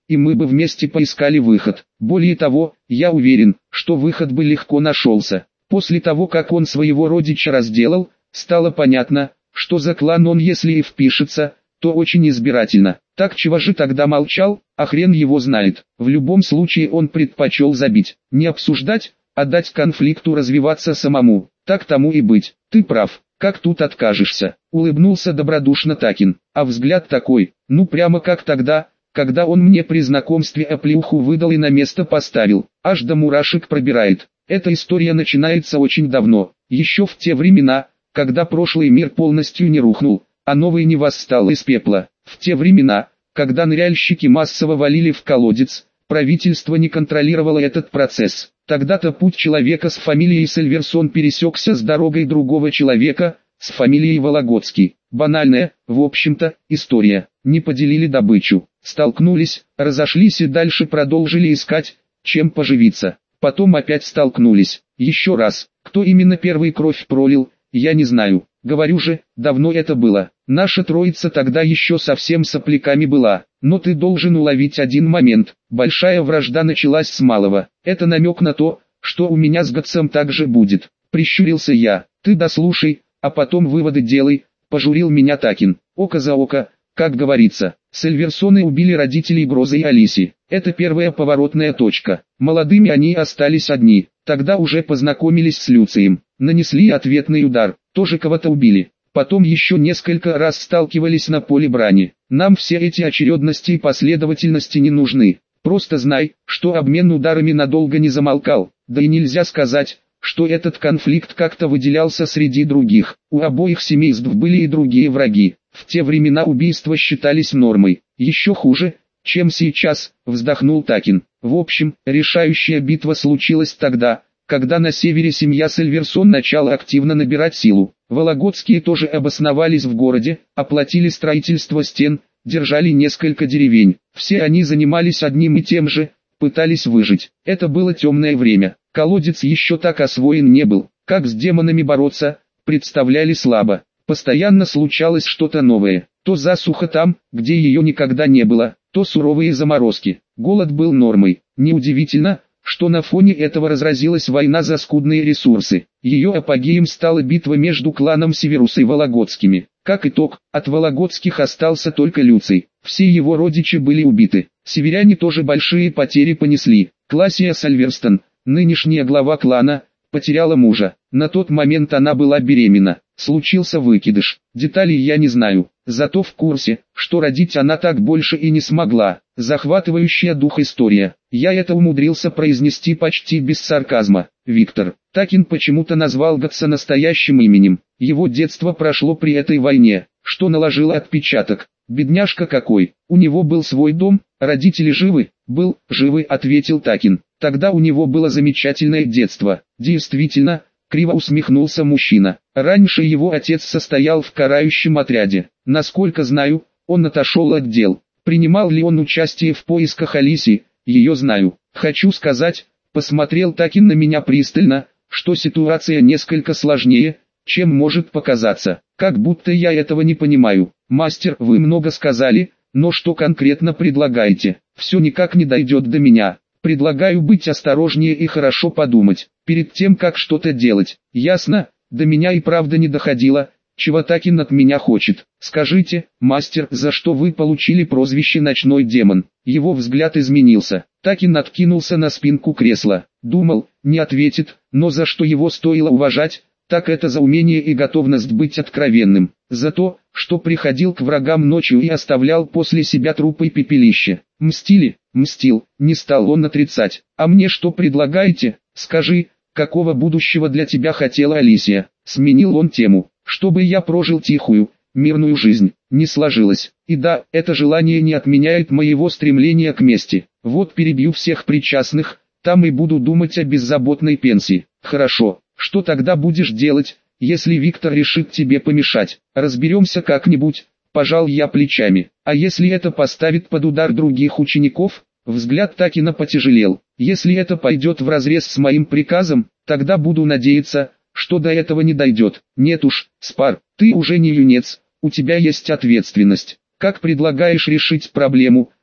и мы бы вместе поискали выход. Более того, я уверен, что выход бы легко нашелся. После того, как он своего родича разделал, стало понятно, что за клан он если и впишется, то очень избирательно. Так чего же тогда молчал, а хрен его знает. В любом случае он предпочел забить, не обсуждать, а дать конфликту развиваться самому. Так тому и быть. Ты прав, как тут откажешься? Улыбнулся добродушно Такин. А взгляд такой, ну прямо как тогда, когда он мне при знакомстве оплеуху выдал и на место поставил. Аж до мурашек пробирает. Эта история начинается очень давно, еще в те времена, когда прошлый мир полностью не рухнул, а новый не восстал из пепла. В те времена, когда ныряльщики массово валили в колодец, правительство не контролировало этот процесс. Тогда-то путь человека с фамилией Сильверсон пересекся с дорогой другого человека, с фамилией Вологодский. Банальная, в общем-то, история. Не поделили добычу, столкнулись, разошлись и дальше продолжили искать, чем поживиться. Потом опять столкнулись. Еще раз, кто именно первый кровь пролил, я не знаю. Говорю же, давно это было. Наша троица тогда еще совсем сопляками была. Но ты должен уловить один момент. Большая вражда началась с малого. Это намек на то, что у меня с Гатсом так же будет. Прищурился я. Ты дослушай, а потом выводы делай, пожурил меня Такин. Око за око, как говорится. Сильверсоны убили родителей Грозы и Алиси. Это первая поворотная точка. Молодыми они остались одни. Тогда уже познакомились с Люцием. Нанесли ответный удар. Тоже кого-то убили. Потом еще несколько раз сталкивались на поле брани. Нам все эти очередности и последовательности не нужны. Просто знай, что обмен ударами надолго не замолкал. Да и нельзя сказать, что этот конфликт как-то выделялся среди других. У обоих семейств были и другие враги. В те времена убийства считались нормой. Еще хуже, чем сейчас, вздохнул Такин. В общем, решающая битва случилась тогда, когда на севере семья Сильверсон начала активно набирать силу. Вологодские тоже обосновались в городе, оплатили строительство стен, держали несколько деревень. Все они занимались одним и тем же, пытались выжить. Это было темное время. Колодец еще так освоен не был. Как с демонами бороться, представляли слабо. Постоянно случалось что-то новое. То засуха там, где ее никогда не было, то суровые заморозки. Голод был нормой. Неудивительно, что на фоне этого разразилась война за скудные ресурсы. Ее апогеем стала битва между кланом Северуса и Вологодскими. Как итог, от Вологодских остался только Люций. Все его родичи были убиты. Северяне тоже большие потери понесли. Классия Сильверстон, нынешняя глава клана, потеряла мужа. На тот момент она была беременна. Случился выкидыш. Деталей я не знаю. Зато в курсе, что родить она так больше и не смогла. Захватывающая дух история. Я это умудрился произнести почти без сарказма. Виктор. Такин почему-то назвал Гатса настоящим именем. Его детство прошло при этой войне, что наложило отпечаток. Бедняжка какой. У него был свой дом, родители живы? Был, живы, ответил Такин. Тогда у него было замечательное детство. Действительно, криво усмехнулся мужчина. Раньше его отец состоял в карающем отряде. Насколько знаю, он отошел от дел. Принимал ли он участие в поисках Алиси, ее знаю. Хочу сказать, посмотрел Такин на меня пристально, что ситуация несколько сложнее, чем может показаться. Как будто я этого не понимаю. Мастер, вы много сказали, но что конкретно предлагаете? Все никак не дойдет до меня. Предлагаю быть осторожнее и хорошо подумать, перед тем как что-то делать. Ясно? До меня и правда не доходило, чего Такин от меня хочет. Скажите, мастер, за что вы получили прозвище «Ночной демон»? Его взгляд изменился. Такин откинулся на спинку кресла. Думал, не ответит, но за что его стоило уважать, так это за умение и готовность быть откровенным. За то, что приходил к врагам ночью и оставлял после себя трупы и пепелище. Мстили? Мстил, не стал он отрицать. А мне что предлагаете? Скажи, какого будущего для тебя хотела Алисия? Сменил он тему. Чтобы я прожил тихую, мирную жизнь. Не сложилось. И да, это желание не отменяет моего стремления к мести. Вот перебью всех причастных, там и буду думать о беззаботной пенсии. Хорошо, что тогда будешь делать, если Виктор решит тебе помешать? Разберемся как-нибудь. Пожал я плечами. А если это поставит под удар других учеников? Взгляд Такина потяжелел. Если это пойдет вразрез с моим приказом, тогда буду надеяться, что до этого не дойдет. Нет уж, Спар, ты уже не юнец, у тебя есть ответственность. Как предлагаешь решить проблему?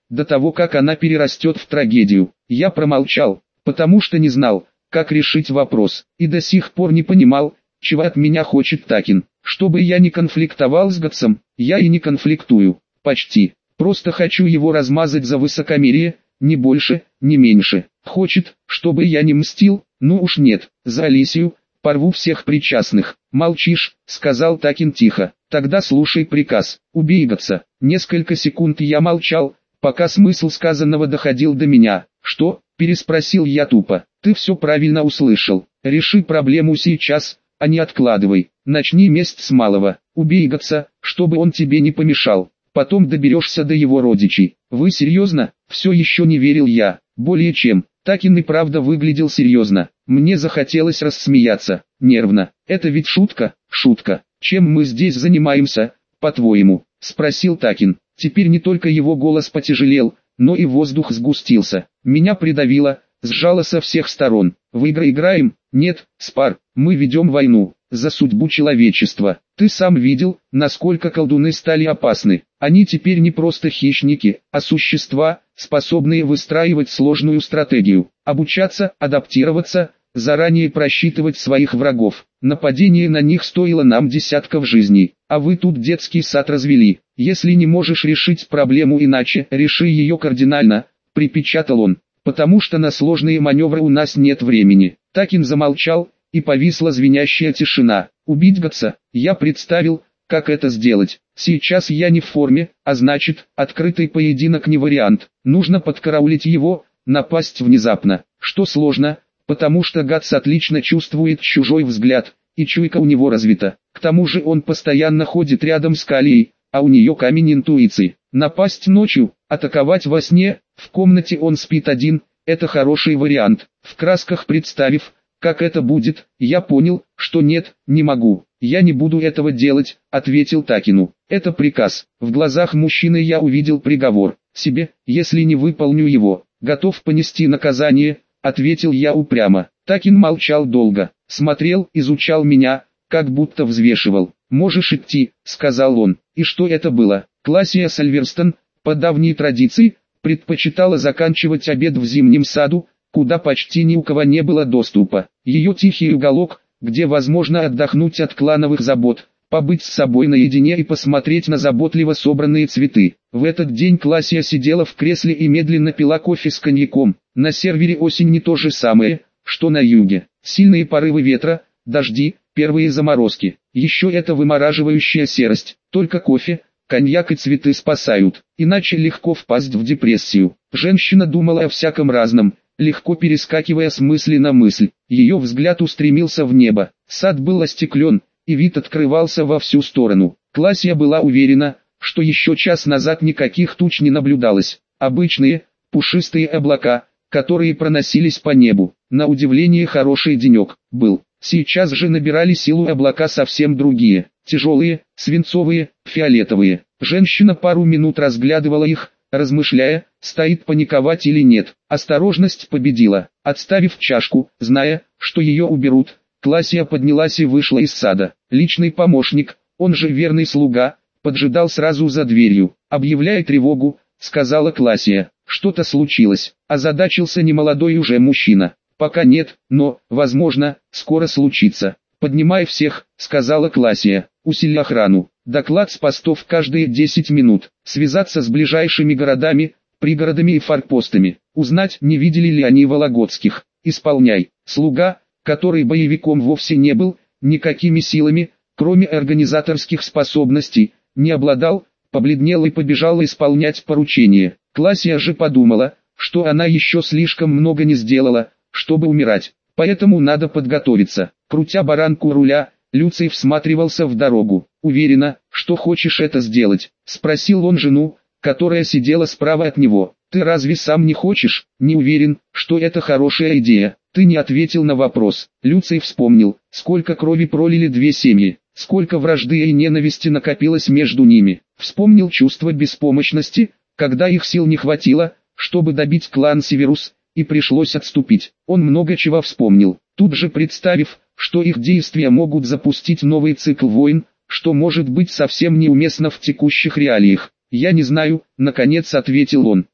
до того как она перерастет в трагедию. Я промолчал, потому что не знал, как решить вопрос, и до сих пор не понимал, чего от меня хочет Такин. Чтобы я не конфликтовал с Гатсом, я и не конфликтую, почти. Просто хочу его размазать за высокомерие, ни больше, ни меньше. Хочет, чтобы я не мстил, ну уж нет, за Алисию, порву всех причастных. Молчишь, сказал Такин тихо, тогда слушай приказ, убей Гатса. Несколько секунд я молчал, пока смысл сказанного доходил до меня. Что? Переспросил я тупо. Ты все правильно услышал. Реши проблему сейчас, а не откладывай. Начни месть с малого. Убей Гатса, чтобы он тебе не помешал. Потом доберешься до его родичей. Вы серьезно? Все еще не верил я. Более чем. Такин и правда выглядел серьезно. Мне захотелось рассмеяться. Нервно. Это ведь шутка? Шутка. Чем мы здесь занимаемся, по-твоему? Спросил Такин. Теперь не только его голос потяжелел, но и воздух сгустился. Меня придавило, сжало со всех сторон. В игры играем? Нет, Спар, мы ведем войну. За судьбу человечества. Ты сам видел, насколько колдуны стали опасны. Они теперь не просто хищники, а существа, способные выстраивать сложную стратегию, обучаться, адаптироваться, заранее просчитывать своих врагов. Нападение на них стоило нам десятков жизней, а вы тут детский сад развели. Если не можешь решить проблему иначе, реши ее кардинально, припечатал он, потому что на сложные маневры у нас нет времени. Такин замолчал, и повисла звенящая тишина. Убить Гатса, я представил, как это сделать. Сейчас я не в форме, а значит, открытый поединок не вариант. Нужно подкараулить его, напасть внезапно. Что сложно, потому что Гатс отлично чувствует чужой взгляд, и чуйка у него развита. К тому же он постоянно ходит рядом с Калией, а у нее камень интуиции. Напасть ночью, атаковать во сне, в комнате он спит один, это хороший вариант. В красках представив, как это будет, я понял, что нет, не могу. Я не буду этого делать, ответил Такину. Это приказ. В глазах мужчины я увидел приговор. Себе, если не выполню его, готов понести наказание, ответил я упрямо. Такин молчал долго, смотрел, изучал меня, как будто взвешивал. Можешь идти, сказал он. И что это было? Классия Сальверстон, по давней традиции, предпочитала заканчивать обед в зимнем саду, куда почти ни у кого не было доступа. Ее тихий уголок, где возможно отдохнуть от клановых забот, побыть с собой наедине и посмотреть на заботливо собранные цветы. В этот день Классия сидела в кресле и медленно пила кофе с коньяком. На сервере осень не то же самое, что на юге. Сильные порывы ветра, дожди, первые заморозки. Еще эта вымораживающая серость. Только кофе, коньяк и цветы спасают. Иначе легко впасть в депрессию. Женщина думала о всяком разном, легко перескакивая с мысли на мысль. Ее взгляд устремился в небо. Сад был остеклен, и вид открывался во всю сторону. Классия была уверена, что еще час назад никаких туч не наблюдалось. Обычные, пушистые облака, которые проносились по небу. На удивление хороший денек был. Сейчас же набирали силу облака совсем другие. Тяжелые, свинцовые, фиолетовые. Женщина пару минут разглядывала их, размышляя, стоит паниковать или нет. Осторожность победила. Отставив чашку, зная, что ее уберут, Классия поднялась и вышла из сада. Личный помощник, он же верный слуга, поджидал сразу за дверью. «Объявляй тревогу», — сказала Классия. «Что-то случилось», — озадачился немолодой уже мужчина. «Пока нет, но, возможно, скоро случится». «Поднимай всех», — сказала Классия. «Усили охрану. Доклад с постов каждые десять минут. Связаться с ближайшими городами, пригородами и форпостами. Узнать, не видели ли они Вологодских. Исполняй». Слуга, который боевиком вовсе не был, никакими силами, кроме организаторских способностей, не обладал, побледнел и побежал исполнять поручение. Классия же подумала, что она еще слишком много не сделала, чтобы умирать. Поэтому надо подготовиться. Крутя баранку у руля, Люций всматривался в дорогу. «Уверена, что хочешь это сделать?» — спросил он жену, которая сидела справа от него. «Ты разве сам не хочешь?» «Не уверен, что это хорошая идея». «Ты не ответил на вопрос». Люций вспомнил, сколько крови пролили две семьи, сколько вражды и ненависти накопилось между ними. Вспомнил чувство беспомощности, когда их сил не хватило, чтобы добить клан Северус, и пришлось отступить. Он много чего вспомнил, тут же представив, что их действия могут запустить новый цикл войн, что может быть совсем неуместно в текущих реалиях. «Я не знаю», — наконец ответил он.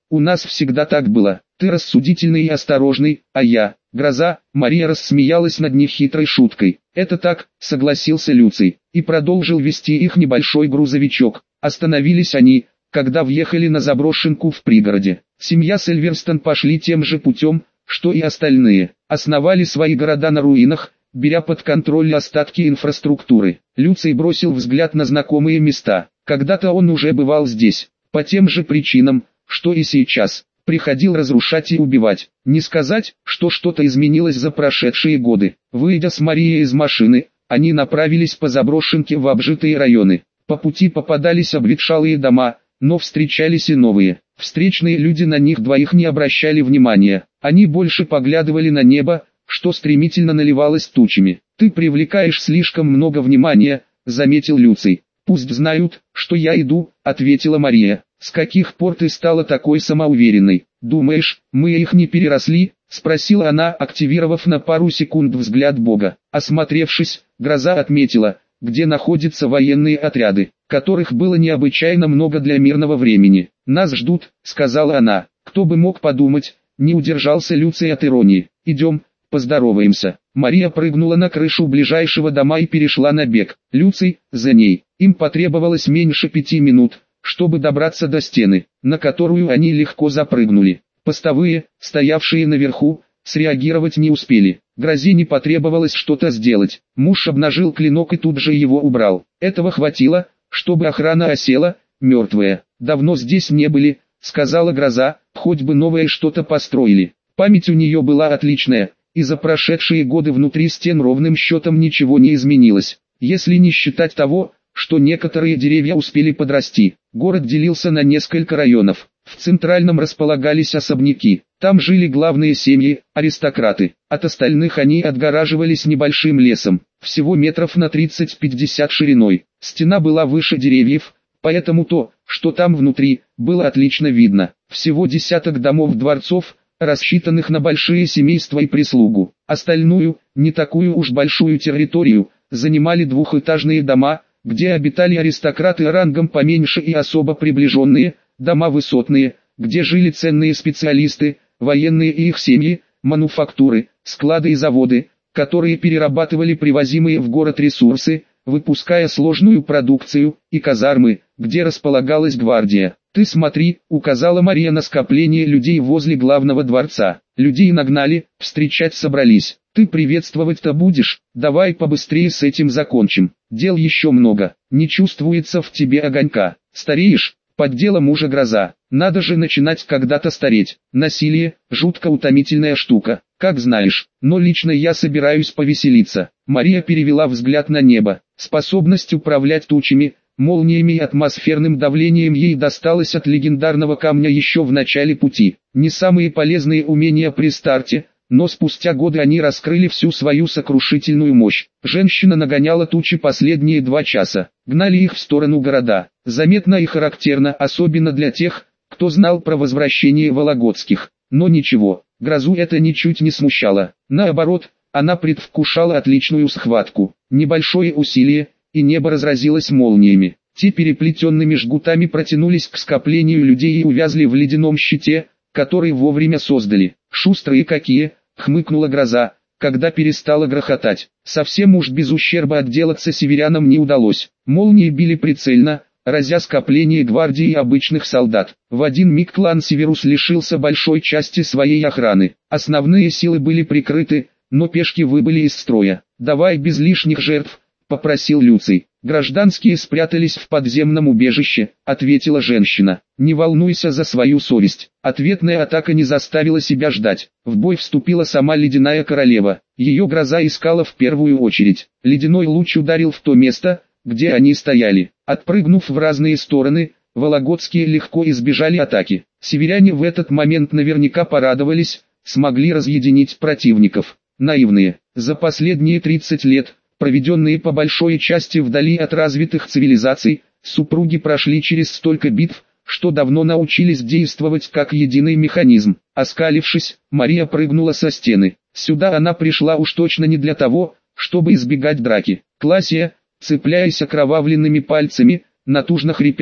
У нас всегда так было. Ты рассудительный и осторожный, а я, гроза». Мария рассмеялась над нехитрой шуткой. «Это так», — согласился Люций, и продолжил вести их небольшой грузовичок. Остановились они, когда въехали на заброшенку в пригороде. Семья Сильверстон пошли тем же путем, что и остальные. Основали свои города на руинах, беря под контроль остатки инфраструктуры. Люций бросил взгляд на знакомые места. Когда-то он уже бывал здесь, по тем же причинам, что и сейчас. Приходил разрушать и убивать. Не сказать, что что-то изменилось за прошедшие годы. Выйдя с Марией из машины, они направились по заброшенке в обжитые районы. По пути попадались обветшалые дома, но встречались и новые. Встречные люди на них двоих не обращали внимания. Они больше поглядывали на небо, что стремительно наливалось тучами. «Ты привлекаешь слишком много внимания», — заметил Люций. «Пусть знают, что я иду», — ответила Мария. «С каких пор ты стала такой самоуверенной? Думаешь, мы их не переросли?» — спросила она, активировав на пару секунд взгляд Бога. Осмотревшись, Гроза отметила, где находятся военные отряды, которых было необычайно много для мирного времени. «Нас ждут», — сказала она. «Кто бы мог подумать», — не удержался Люций от иронии. «Идем, поздороваемся». Мария прыгнула на крышу ближайшего дома и перешла на бег. Люций за ней. Им потребовалось меньше пяти минут, чтобы добраться до стены, на которую они легко запрыгнули. Постовые, стоявшие наверху, среагировать не успели. Грозе не потребовалось что-то сделать. Муж обнажил клинок и тут же его убрал. Этого хватило, чтобы охрана осела, мертвая. «Давно здесь не были», — сказала Гроза, — «хоть бы новое что-то построили». Память у нее была отличная, и за прошедшие годы внутри стен ровным счетом ничего не изменилось, если не считать того, что некоторые деревья успели подрасти. Город делился на несколько районов. В центральном располагались особняки. Там жили главные семьи, аристократы. От остальных они отгораживались небольшим лесом, всего метров на тридцать-пятьдесят шириной. Стена была выше деревьев, поэтому то, что там внутри, было отлично видно. Всего десяток домов-дворцов, рассчитанных на большие семейства и прислугу. Остальную, не такую уж большую территорию, занимали двухэтажные дома, где обитали аристократы рангом поменьше и особо приближенные, дома высотные, где жили ценные специалисты, военные и их семьи, мануфактуры, склады и заводы, которые перерабатывали привозимые в город ресурсы, выпуская сложную продукцию, и казармы, где располагалась гвардия. «Ты смотри», — указала Мария на скопление людей возле главного дворца. Людей нагнали, встречать собрались. «Ты приветствовать-то будешь? Давай побыстрее с этим закончим. Дел еще много. Не чувствуется в тебе огонька. Стареешь?» Поддела мужа Гроза. «Надо же начинать когда-то стареть. Насилие – жутко утомительная штука, как знаешь. Но лично я собираюсь повеселиться». Мария перевела взгляд на небо. Способность управлять тучами, молниями и атмосферным давлением ей досталось от легендарного камня еще в начале пути. Не самые полезные умения при старте, но спустя годы они раскрыли всю свою сокрушительную мощь. Женщина нагоняла тучи последние два часа, гнали их в сторону города. Заметно и характерно, особенно для тех, кто знал про возвращение Вологодских. Но ничего, Грозу это ничуть не смущало. Наоборот, она предвкушала отличную схватку. Небольшое усилие, и небо разразилось молниями. Те переплетенными жгутами протянулись к скоплению людей и увязли в ледяном щите, который вовремя создали. «Шустрые какие!» — хмыкнула Гроза, когда перестала грохотать. Совсем уж без ущерба отделаться северянам не удалось. Молнии били прицельно, разя скопление гвардии и обычных солдат. В один миг клан Северус лишился большой части своей охраны. Основные силы были прикрыты, но пешки выбыли из строя. «Давай без лишних жертв», — попросил Люций. «Гражданские спрятались в подземном убежище», — ответила женщина. «Не волнуйся за свою совесть». Ответная атака не заставила себя ждать. В бой вступила сама Ледяная Королева. Ее Гроза искала в первую очередь. Ледяной луч ударил в то место, где они стояли. Отпрыгнув в разные стороны, Вологодские легко избежали атаки. Северяне в этот момент наверняка порадовались, смогли разъединить противников. Наивные. За последние тридцать лет, проведенные по большой части вдали от развитых цивилизаций, супруги прошли через столько битв, что давно научились действовать как единый механизм. Оскалившись, Мария прыгнула со стены. Сюда она пришла уж точно не для того, чтобы избегать драки. Классия, цепляясь окровавленными пальцами, натужно хрипя,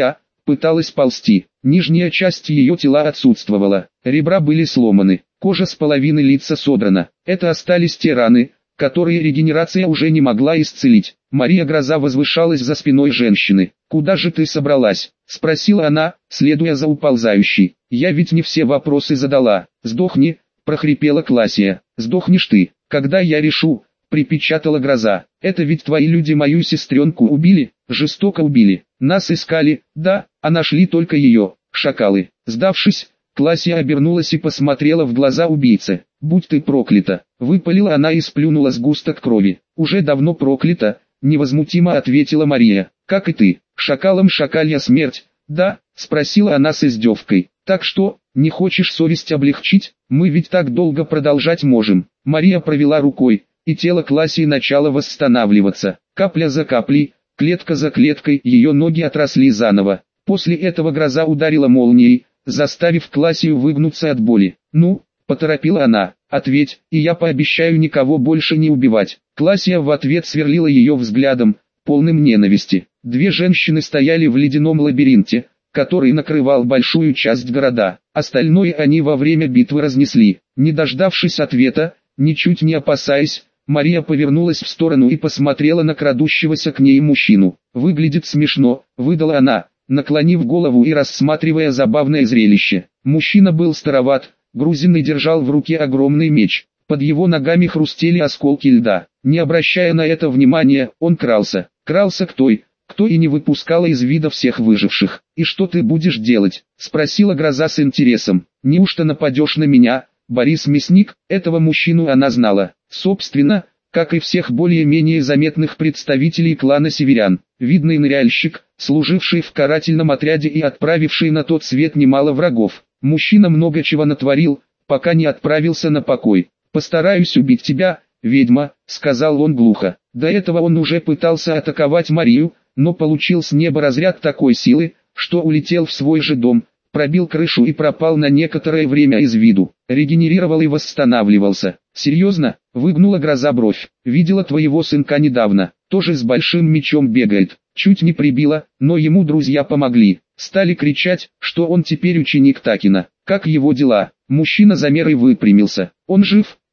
пыталась ползти. Нижняя часть ее тела отсутствовала, ребра были сломаны, кожа с половины лица содрана. Это остались те раны, которые регенерация уже не могла исцелить. Мария Гроза возвышалась за спиной женщины. «Куда же ты собралась?» – спросила она, следуя за уползающей. «Я ведь не все вопросы задала». «Сдохни», – прохрипела Классия. «Сдохнешь ты, когда я решу», – припечатала Гроза. «Это ведь твои люди мою сестренку убили, жестоко убили. Нас искали, да, а нашли только ее, шакалы». Сдавшись, Классия обернулась и посмотрела в глаза убийце. «Будь ты проклята!» — выпалила она и сплюнула сгусток крови. «Уже давно проклята!» — невозмутимо ответила Мария. «Как и ты, шакалам шакалья смерть, да?» — спросила она с издевкой. «Так что, не хочешь совесть облегчить? Мы ведь так долго продолжать можем». Мария провела рукой, и тело Классии начало восстанавливаться. Капля за каплей, клетка за клеткой, ее ноги отросли заново. После этого Гроза ударила молнией, заставив Классию выгнуться от боли. «Ну?» — поторопила она. «Ответь, и я пообещаю никого больше не убивать». Классия в ответ сверлила ее взглядом, полным ненависти. Две женщины стояли в ледяном лабиринте, который накрывал большую часть города. Остальное они во время битвы разнесли. Не дождавшись ответа, ничуть не опасаясь, Мария повернулась в сторону и посмотрела на крадущегося к ней мужчину. «Выглядит смешно», — выдала она, наклонив голову и рассматривая забавное зрелище. Мужчина был староват, грузин и держал в руке огромный меч. Под его ногами хрустели осколки льда. Не обращая на это внимания, он крался. Крался к той, кто и не выпускала из вида всех выживших. «И что ты будешь делать?» — спросила Гроза с интересом. «Неужто нападешь на меня, Борис Мясник?» Этого мужчину она знала. Собственно, как и всех более-менее заметных представителей клана северян. Видный ныряльщик, служивший в карательном отряде и отправивший на тот свет немало врагов. Мужчина много чего натворил, пока не отправился на покой. «Постараюсь убить тебя, ведьма», — сказал он глухо. До этого он уже пытался атаковать Марию, но получил с неба разряд такой силы, что улетел в свой же дом, пробил крышу и пропал на некоторое время из виду. Регенерировал и восстанавливался. «Серьезно?» — выгнула Гроза бровь. «Видела твоего сынка недавно, тоже с большим мечом бегает. Чуть не прибила, но ему друзья помогли. Стали кричать, что он теперь ученик Такина. Как его дела?» Мужчина замер и выпрямился. «Он жив?»